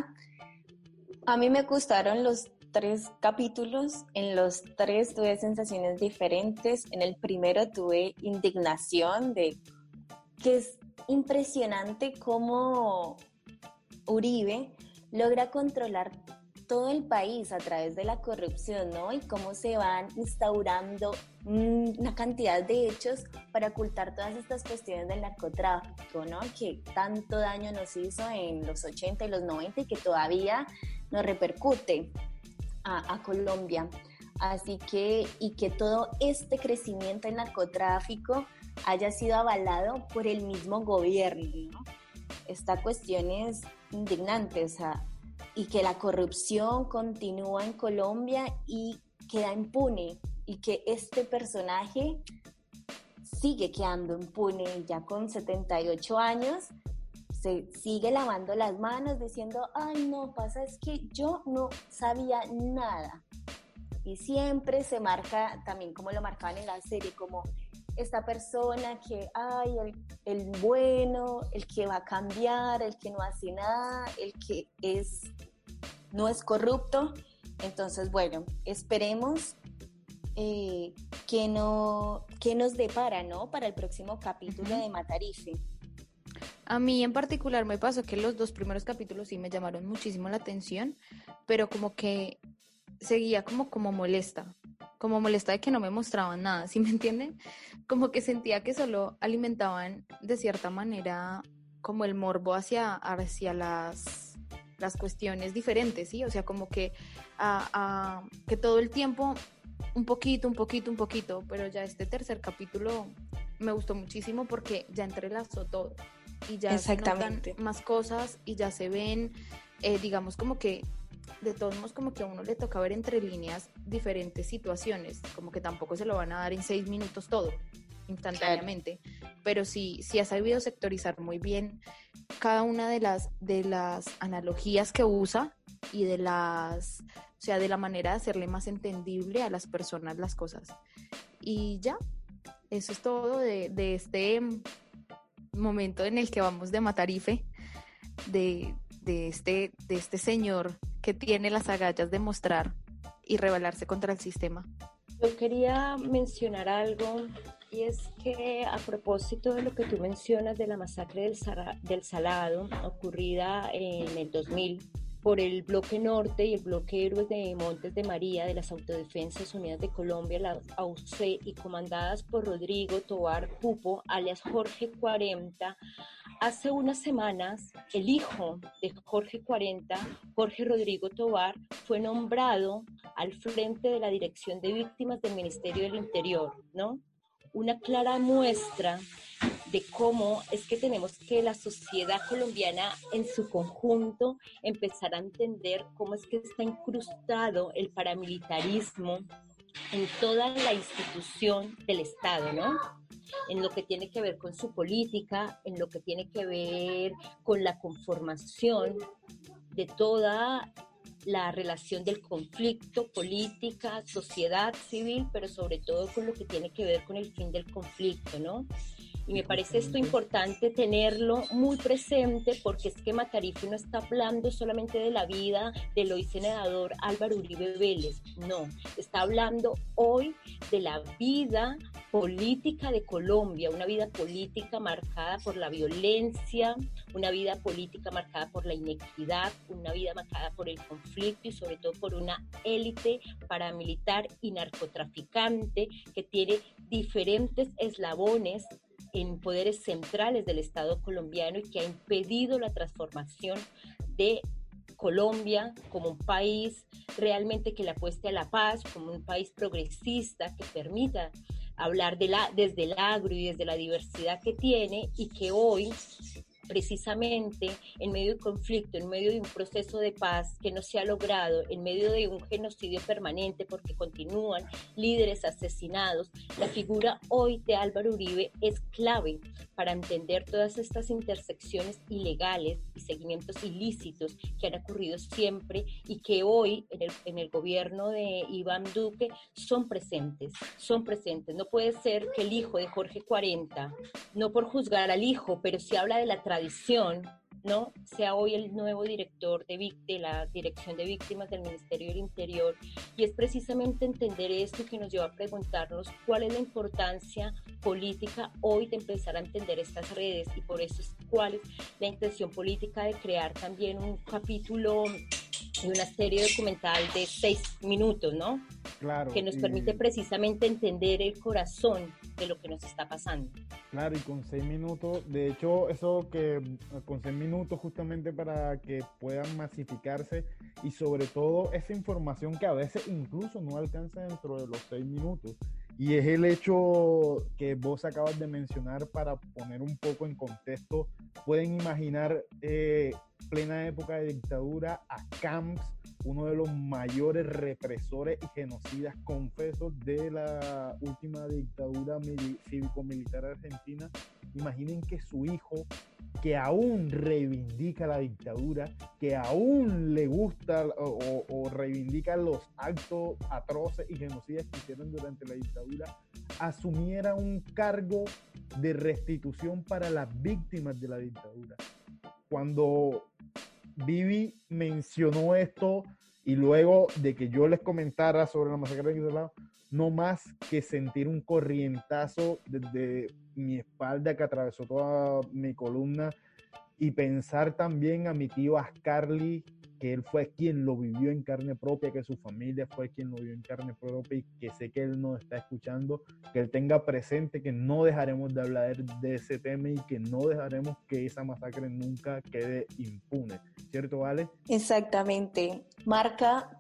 a mí me gustaron los 3 capítulos, en los 3 tuve sensaciones diferentes. En el primero tuve indignación, de que es impresionante cómo Uribe logra controlar todo el país a través de la corrupción, ¿no? Y cómo se van instaurando una cantidad de hechos para ocultar todas estas cuestiones del narcotráfico, ¿no? Que tanto daño nos hizo en los 80 y los 90 y que todavía nos repercute a Colombia. Así que, y que todo este crecimiento del narcotráfico haya sido avalado por el mismo gobierno, ¿no? Esta cuestión es indignante, o sea, y que la corrupción continúa en Colombia y queda impune, y que este personaje sigue quedando impune, ya con 78 años, se sigue lavando las manos diciendo, ay no, pasa es que yo no sabía nada. Y siempre se marca, también como lo marcaban en la serie, como esta persona que, ay, el bueno, el que va a cambiar, el que no hace nada, el que no es corrupto. Entonces, bueno, esperemos que nos depara, ¿no? Para el próximo capítulo de Matarife. A mí en particular me pasó que los 2 primeros capítulos sí me llamaron muchísimo la atención, pero como que seguía como molesta de que no me mostraban nada, ¿sí me entienden? Como que sentía que solo alimentaban de cierta manera como el morbo hacia las cuestiones diferentes, ¿sí? O sea, como que que todo el tiempo un poquito, pero ya este tercer capítulo me gustó muchísimo porque ya entrelazó todo y ya se notan más cosas y ya se ven, digamos como que de todos modos como que a uno le toca ver entre líneas diferentes situaciones, como que tampoco se lo van a dar en 6 minutos todo, instantáneamente, claro. Pero sí ha sabido sectorizar muy bien cada una de las analogías que usa y de la manera de hacerle más entendible a las personas las cosas. Y ya, eso es todo de este momento en el que vamos de Matarife, de este señor que tiene las agallas de mostrar y rebelarse contra el sistema. Yo quería mencionar algo, y es que a propósito de lo que tú mencionas de la masacre del Salado, ocurrida en el 2000 por el Bloque Norte y el Bloque Héroes de Montes de María de las Autodefensas Unidas de Colombia, la AUC, y comandadas por Rodrigo Tovar Pupo, alias Jorge 40, hace unas semanas el hijo de Jorge 40, Jorge Rodrigo Tovar, fue nombrado al frente de la Dirección de Víctimas del Ministerio del Interior, ¿no? Una clara muestra de cómo es que tenemos que la sociedad colombiana en su conjunto empezar a entender cómo es que está incrustado el paramilitarismo en toda la institución del Estado, ¿no? En lo que tiene que ver con su política, en lo que tiene que ver con la conformación de toda la relación del conflicto, política, sociedad civil, pero sobre todo con lo que tiene que ver con el fin del conflicto, ¿no? Y me parece esto importante tenerlo muy presente, porque es que Matarife no está hablando solamente de la vida del hoy senador Álvaro Uribe Vélez, no, está hablando hoy de la vida política de Colombia, una vida política marcada por la violencia, una vida política marcada por la inequidad, una vida marcada por el conflicto y sobre todo por una élite paramilitar y narcotraficante que tiene diferentes eslabones en poderes centrales del Estado colombiano y que ha impedido la transformación de Colombia como un país realmente que le apueste a la paz, como un país progresista que permita hablar desde el agro y desde la diversidad que tiene, y que hoy precisamente en medio de conflicto, en medio de un proceso de paz que no se ha logrado, en medio de un genocidio permanente porque continúan líderes asesinados, la figura hoy de Álvaro Uribe es clave para entender todas estas intersecciones ilegales y seguimientos ilícitos que han ocurrido siempre y que hoy en el gobierno de Iván Duque son presentes. No puede ser que el hijo de Jorge 40, no por juzgar al hijo, pero si habla de la tradición, ¿no?, sea hoy el nuevo director de la Dirección de Víctimas del Ministerio del Interior. Y es precisamente entender esto que nos lleva a preguntarnos cuál es la importancia política hoy de empezar a entender estas redes, y por eso es cuál es la intención política de crear también un capítulo de una serie documental de 6 minutos, ¿no? Claro. Que nos permite precisamente entender el corazón de lo que nos está pasando. Claro, y con 6 minutos, de hecho, eso que con 6 minutos justamente para que puedan masificarse, y sobre todo esa información que a veces incluso no alcanza dentro de los 6 minutos. Y es el hecho que vos acabas de mencionar para poner un poco en contexto. Pueden imaginar plena época de dictadura a Camps, uno de los mayores represores y genocidas confesos de la última dictadura cívico-militar argentina. Imaginen que su hijo, que aún reivindica la dictadura, que aún le gusta o reivindica los actos atroces y genocidas que hicieron durante la dictadura, asumiera un cargo de restitución para las víctimas de la dictadura. Cuando Vivi mencionó esto, y luego de que yo les comentara sobre la masacre de Quisqueya, no más que sentir un corrientazo desde mi espalda que atravesó toda mi columna, y pensar también a mi tío Ascarly, que él fue quien lo vivió en carne propia, que su familia fue quien lo vivió en carne propia, y que sé que él nos está escuchando, que él tenga presente que no dejaremos de hablar de ese tema y que no dejaremos que esa masacre nunca quede impune. ¿Cierto, Vale? Exactamente. Marca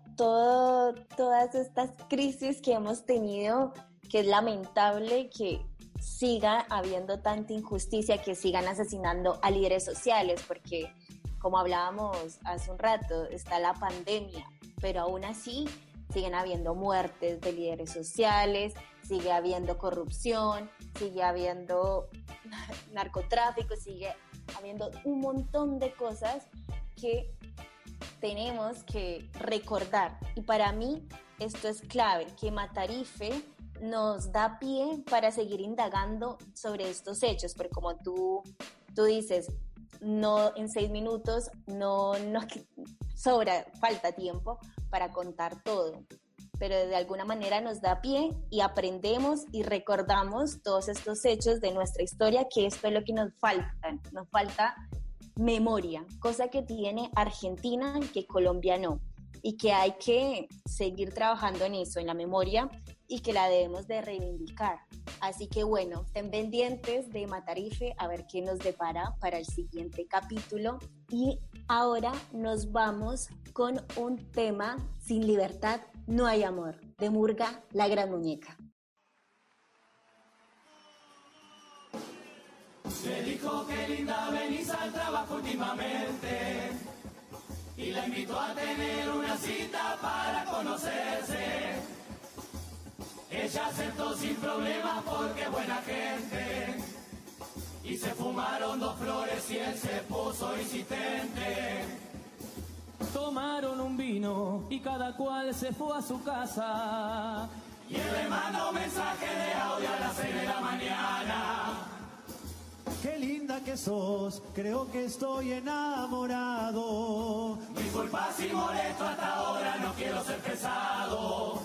todas estas crisis que hemos tenido, que es lamentable que siga habiendo tanta injusticia, que sigan asesinando a líderes sociales, porque como hablábamos hace un rato, está la pandemia, pero aún así siguen habiendo muertes de líderes sociales, sigue habiendo corrupción, sigue habiendo narcotráfico, sigue habiendo un montón de cosas que tenemos que recordar. Y para mí esto es clave, que Matarife nos da pie para seguir indagando sobre estos hechos, porque como tú dices, no en 6 minutos, no sobra, falta tiempo para contar todo, pero de alguna manera nos da pie y aprendemos y recordamos todos estos hechos de nuestra historia, que esto es lo que nos falta memoria, cosa que tiene Argentina que Colombia no, y que hay que seguir trabajando en eso, en la memoria, y que la debemos de reivindicar. Así que bueno, estén pendientes de Matarife a ver qué nos depara para el siguiente capítulo. Y ahora nos vamos con un tema: Sin libertad no hay amor, de Murga, La Gran Muñeca. Le dijo que linda venís al trabajo últimamente y la invitó a tener una cita para conocerse. Ella aceptó sin problemas porque es buena gente. Y se fumaron 2 flores y él se puso insistente. Tomaron un vino y cada cual se fue a su casa. Y él le mandó mensaje de audio a las 6 de la mañana. Qué linda que sos, creo que estoy enamorado. Disculpa si molesto hasta ahora, no quiero ser pesado.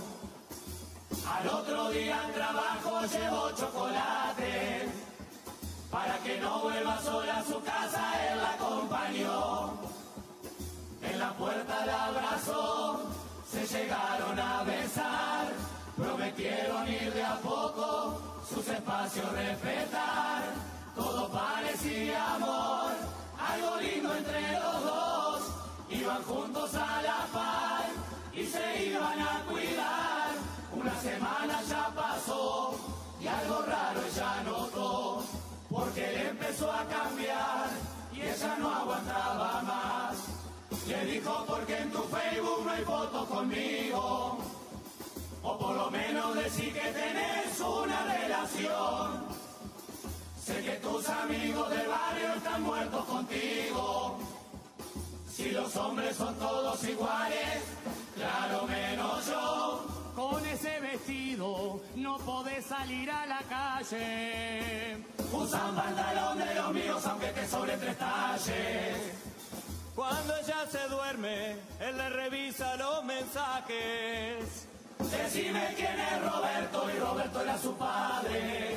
Al otro día al trabajo llevó chocolate. Para que no vuelva sola a su casa, él la acompañó. En la puerta la abrazó, se llegaron a besar. Prometieron ir de a poco, sus espacios respetar. Todo parecía amor, algo lindo entre los dos. Iban juntos a la par y se iban a cuidar. Una semana ya pasó y algo raro ella notó. Porque él empezó a cambiar y ella no aguantaba más. Le dijo, porque en tu Facebook no hay fotos conmigo. O por lo menos decir que tenés una relación. Sé que tus amigos del barrio están muertos contigo. Si los hombres son todos iguales, claro menos yo. Con ese vestido no podés salir a la calle. Usan pantalón de los míos aunque te sobre 3 talles. Cuando ella se duerme, él le revisa los mensajes. Decime quién es Roberto, y Roberto era su padre.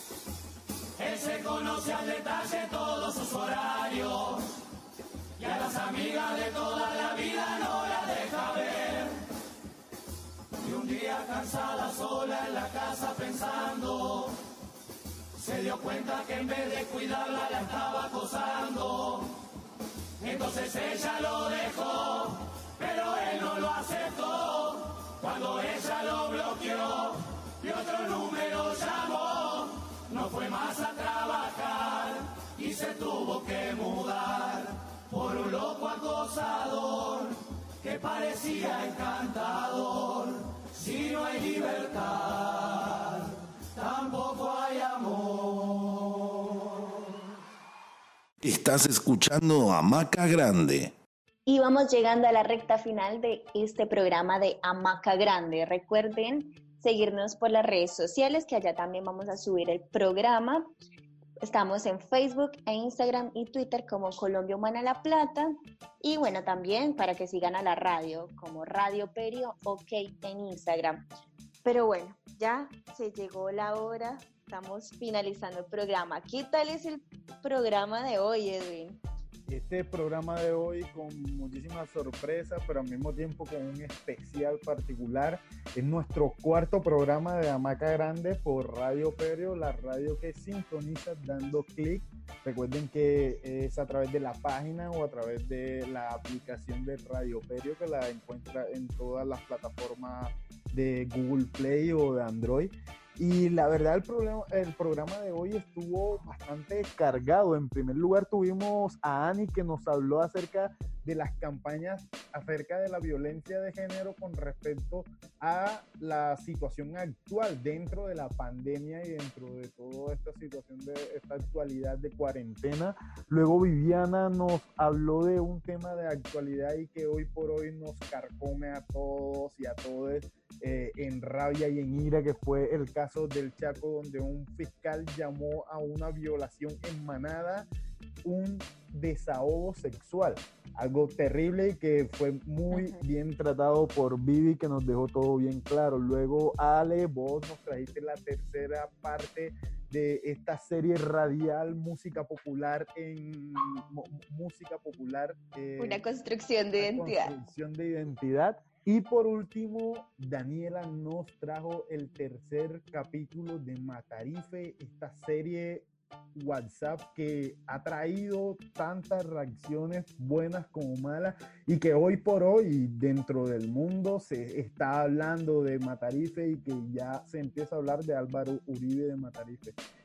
Él se conoce al detalle todos sus horarios. Y a las amigas de toda la vida no la deja ver. Y un día cansada sola en la casa pensando, se dio cuenta que en vez de cuidarla la estaba acosando. Entonces ella lo dejó, pero él no lo aceptó. Cuando ella lo bloqueó y otro número llamó, no fue más a trabajar y se tuvo que mudar por un loco acosador que parecía encantador. Si no hay libertad, tampoco hay amor. Estás escuchando Hamaca Grande. Y vamos llegando a la recta final de este programa de Hamaca Grande. Recuerden seguirnos por las redes sociales, que allá también vamos a subir el programa. Estamos en Facebook e Instagram y Twitter como Colombia Humana La Plata. Y bueno, también para que sigan a la radio como Radio Perio OK en Instagram. Pero bueno, ya se llegó la hora. Estamos finalizando el programa. ¿Qué tal es el programa de hoy, Edwin? Este programa de hoy con muchísimas sorpresas, pero al mismo tiempo con un especial particular. Es nuestro 4º programa de Hamaca Grande por Radio Perio, la radio que sintoniza dando clic. Recuerden que es a través de la página o a través de la aplicación de Radio Perio, que la encuentra en todas las plataformas de Google Play o de Android. Y la verdad el programa de hoy estuvo bastante cargado. En primer lugar tuvimos a Ani, que nos habló acerca de las campañas acerca de la violencia de género con respecto a la situación actual dentro de la pandemia y dentro de toda esta situación de esta actualidad de cuarentena. Luego Viviana nos habló de un tema de actualidad y que hoy por hoy nos carcome a todos y a todas en rabia y en ira, que fue el caso del Chaco, donde un fiscal llamó a una violación en manada un desahogo sexual, algo terrible y que fue muy bien tratado por Vivi, que nos dejó todo bien claro. Luego, Ale, vos nos trajiste la tercera parte de esta serie radial Música Popular una construcción de identidad. Construcción de identidad. Y por último, Daniela nos trajo el tercer capítulo de Matarife, esta serie WhatsApp que ha traído tantas reacciones buenas como malas y que hoy por hoy dentro del mundo se está hablando de Matarife y que ya se empieza a hablar de Álvaro Uribe de Matarife.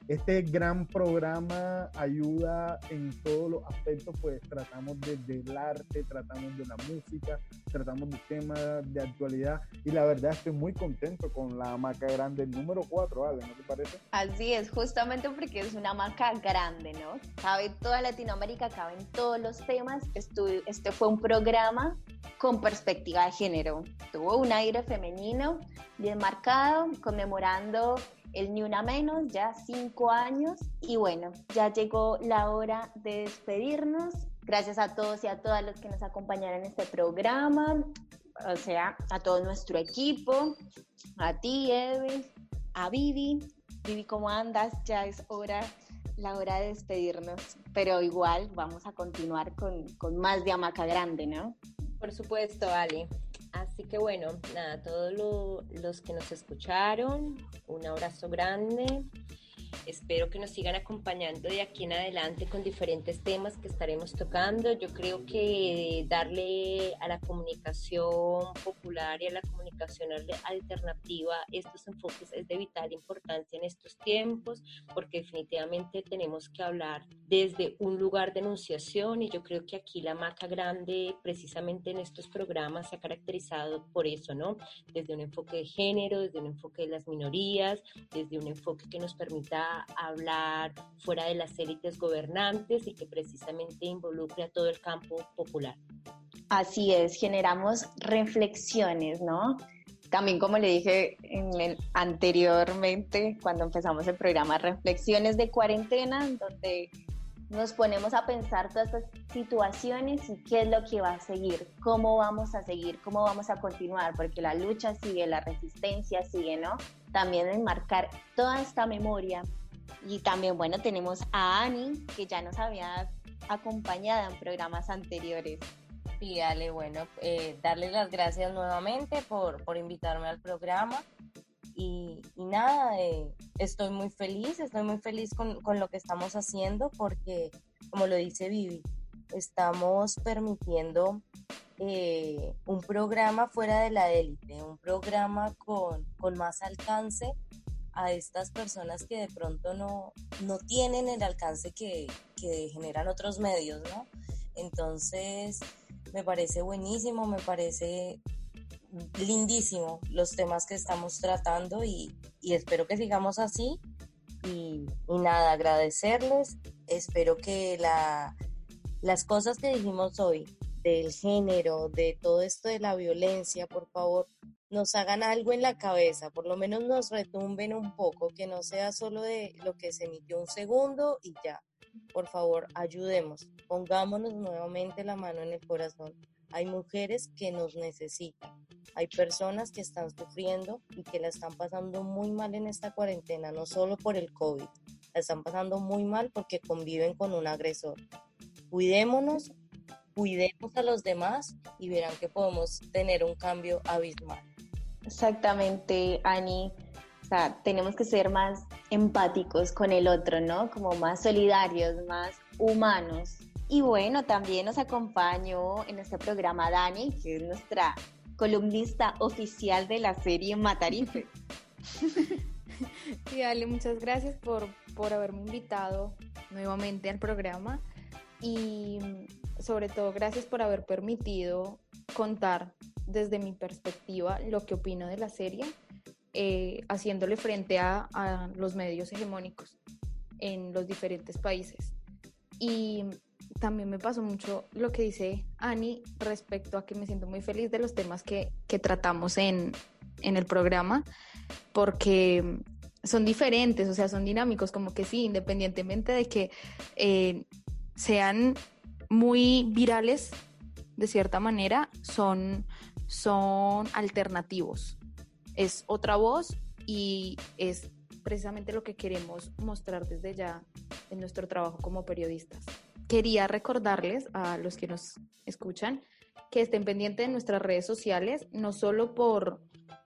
este gran programa ayuda en todos los aspectos, pues tratamos desde el arte, tratamos de la música, tratamos de temas de actualidad y la verdad estoy muy contento con la hamaca grande número 4, Ale, ¿no te parece? Así es, justamente porque es una hamaca grande, ¿no? Cabe toda Latinoamérica, caben todos los temas. Este fue un programa con perspectiva de género. Tuvo un aire femenino bien marcado, conmemorando el Ni Una Menos, ya 5 años. Y bueno, ya llegó la hora de despedirnos. Gracias a todos y a todas los que nos acompañaron en este programa, o sea, a todo nuestro equipo, a ti, Eve, a Vivi. Vivi, ¿cómo andas? Ya es la hora de despedirnos, pero igual vamos a continuar con más de Hamaca Grande, ¿no? Por supuesto, Ale. Así que bueno, nada, todos los que nos escucharon, un abrazo grande. Espero que nos sigan acompañando de aquí en adelante con diferentes temas que estaremos tocando. Yo creo que darle a la comunicación popular y a la comunicación alternativa estos enfoques es de vital importancia en estos tiempos, porque definitivamente tenemos que hablar desde un lugar de enunciación, y yo creo que aquí la Hamaca Grande, precisamente en estos programas, se ha caracterizado por eso, ¿no? Desde un enfoque de género, desde un enfoque de las minorías, desde un enfoque que nos permita hablar fuera de las élites gobernantes y que precisamente involucre a todo el campo popular. Así es, generamos reflexiones, ¿no? También, como le dije anteriormente, cuando empezamos el programa, reflexiones de cuarentena, donde nos ponemos a pensar todas estas situaciones y qué es lo que va a seguir, cómo vamos a seguir, cómo vamos a continuar, porque la lucha sigue, la resistencia sigue, ¿no? También enmarcar toda esta memoria. Y también, bueno, tenemos a Ani, que ya nos había acompañado en programas anteriores. Sí, Ale, bueno, darles las gracias nuevamente por invitarme al programa. Y nada, estoy muy feliz con lo que estamos haciendo, porque, como lo dice Vivi, estamos permitiendo un programa fuera de la élite, un programa con más alcance a estas personas que de pronto no tienen el alcance que generan otros medios, ¿no? Entonces, me parece buenísimo, me parece lindísimo los temas que estamos tratando y espero que sigamos así y nada, agradecerles. Espero que las cosas que dijimos hoy del género, de todo esto de la violencia, por favor, nos hagan algo en la cabeza, por lo menos nos retumben un poco, que no sea solo de lo que se emitió un segundo y ya. Por favor, ayudemos, pongámonos nuevamente la mano en el corazón. Hay mujeres que nos necesitan, hay personas que están sufriendo y que la están pasando muy mal en esta cuarentena, no solo por el COVID, la están pasando muy mal porque conviven con un agresor. Cuidémonos, cuidemos a los demás y verán que podemos tener un cambio abismal. Exactamente, Ani. O sea, tenemos que ser más empáticos con el otro, ¿no? Como más solidarios, más humanos. Y bueno, también nos acompañó en este programa Dani, que es nuestra columnista oficial de la serie Matarife. Sí, Ale, muchas gracias por haberme invitado nuevamente al programa y sobre todo gracias por haber permitido contar desde mi perspectiva lo que opino de la serie, haciéndole frente a los medios hegemónicos en los diferentes países. Y también me pasó mucho lo que dice Ani respecto a que me siento muy feliz de los temas que tratamos en el programa, porque son diferentes, o sea, son dinámicos, como que sí, independientemente de que sean muy virales, de cierta manera, son alternativos. Es otra voz y es precisamente lo que queremos mostrar desde ya en nuestro trabajo como periodistas. Quería recordarles a los que nos escuchan que estén pendientes de nuestras redes sociales, no solo por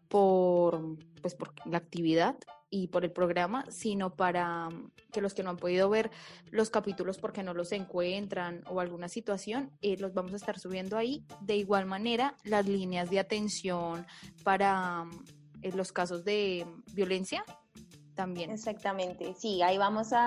la actividad y por el programa, sino para que los que no han podido ver los capítulos porque no los encuentran o alguna situación, los vamos a estar subiendo ahí. De igual manera, las líneas de atención para los casos de violencia también. Exactamente, sí, ahí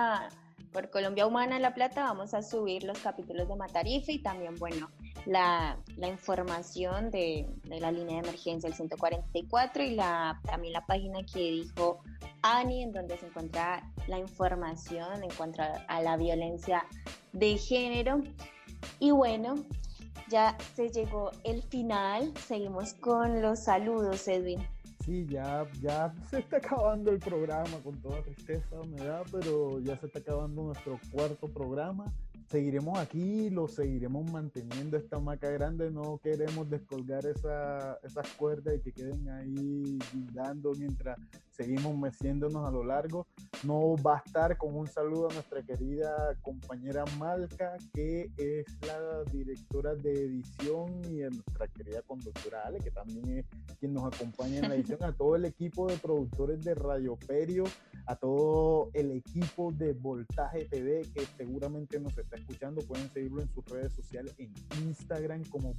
por Colombia Humana La Plata vamos a subir los capítulos de Matarife y también, bueno, la información de la línea de emergencia, el 144, y también la página que dijo Ani, en donde se encuentra la información en cuanto a la violencia de género. Y bueno, ya se llegó el final, seguimos con los saludos, Edwin. Sí, ya se está acabando el programa, con toda tristeza me da, pero ya se está acabando nuestro cuarto programa. Seguiremos aquí, lo seguiremos manteniendo, esta hamaca grande, no queremos descolgar esas cuerdas y que queden ahí guindando mientras seguimos meciéndonos a lo largo. No bastar con un saludo a nuestra querida compañera Malca, que es la directora de edición, y a nuestra querida conductora Ale, que también es quien nos acompaña en la edición, a todo el equipo de productores de Radio Perio, a todo el equipo de Voltaje TV, que seguramente nos está escuchando. Pueden seguirlo en sus redes sociales, en Instagram como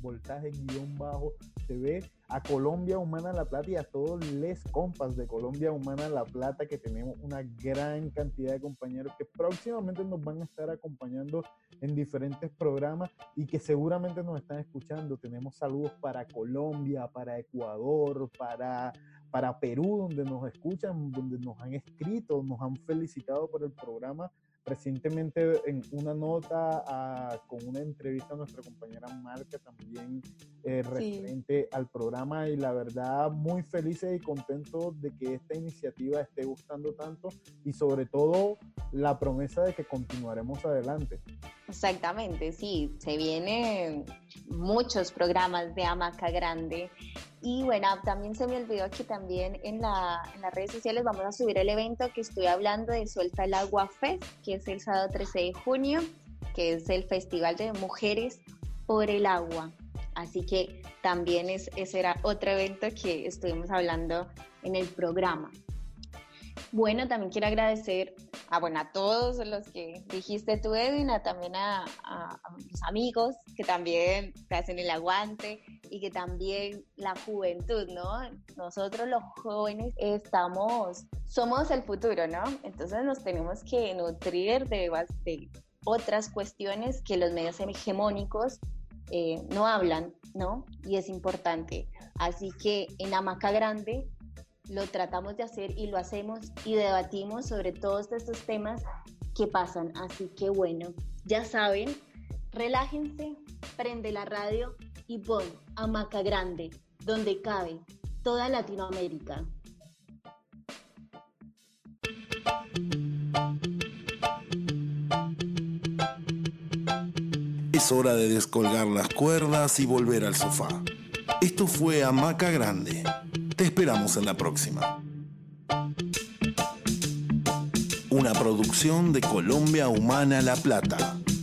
Voltaje_TV, a Colombia Humana La Plata y a todos les compas de Colombia Humana La Plata, que tenemos una gran cantidad de compañeros que próximamente nos van a estar acompañando en diferentes programas y que seguramente nos están escuchando. Tenemos saludos para Colombia, para Ecuador, para Perú, donde nos escuchan, donde nos han escrito, nos han felicitado por el programa. Recientemente, en una nota con una entrevista a nuestra compañera Marca, también referente al programa, y la verdad muy felices y contentos de que esta iniciativa esté gustando tanto, y sobre todo la promesa de que continuaremos adelante. Exactamente, sí, se vienen muchos programas de Hamaca Grande. Y bueno, también se me olvidó que también en las redes sociales vamos a subir el evento que estoy hablando de Suelta el Agua Fest, que es el sábado 13 de junio, que es el Festival de Mujeres por el Agua. Así que también ese era otro evento que estuvimos hablando en el programa. Bueno, también quiero agradecer a todos los que dijiste tú, Edwin, también a mis amigos que también te hacen el aguante, y que también la juventud, ¿no? Nosotros los jóvenes somos el futuro, ¿no? Entonces nos tenemos que nutrir de otras cuestiones que los medios hegemónicos no hablan, ¿no? Y es importante. Así que en Hamaca Grande lo tratamos de hacer y lo hacemos y debatimos sobre todos estos temas que pasan. Así que bueno, ya saben, relájense, prende la radio y pon Hamaca Grande, donde cabe toda Latinoamérica. Es hora de descolgar las cuerdas y volver al sofá. Esto fue Hamaca Grande. Te esperamos en la próxima. Una producción de Colombia Humana La Plata.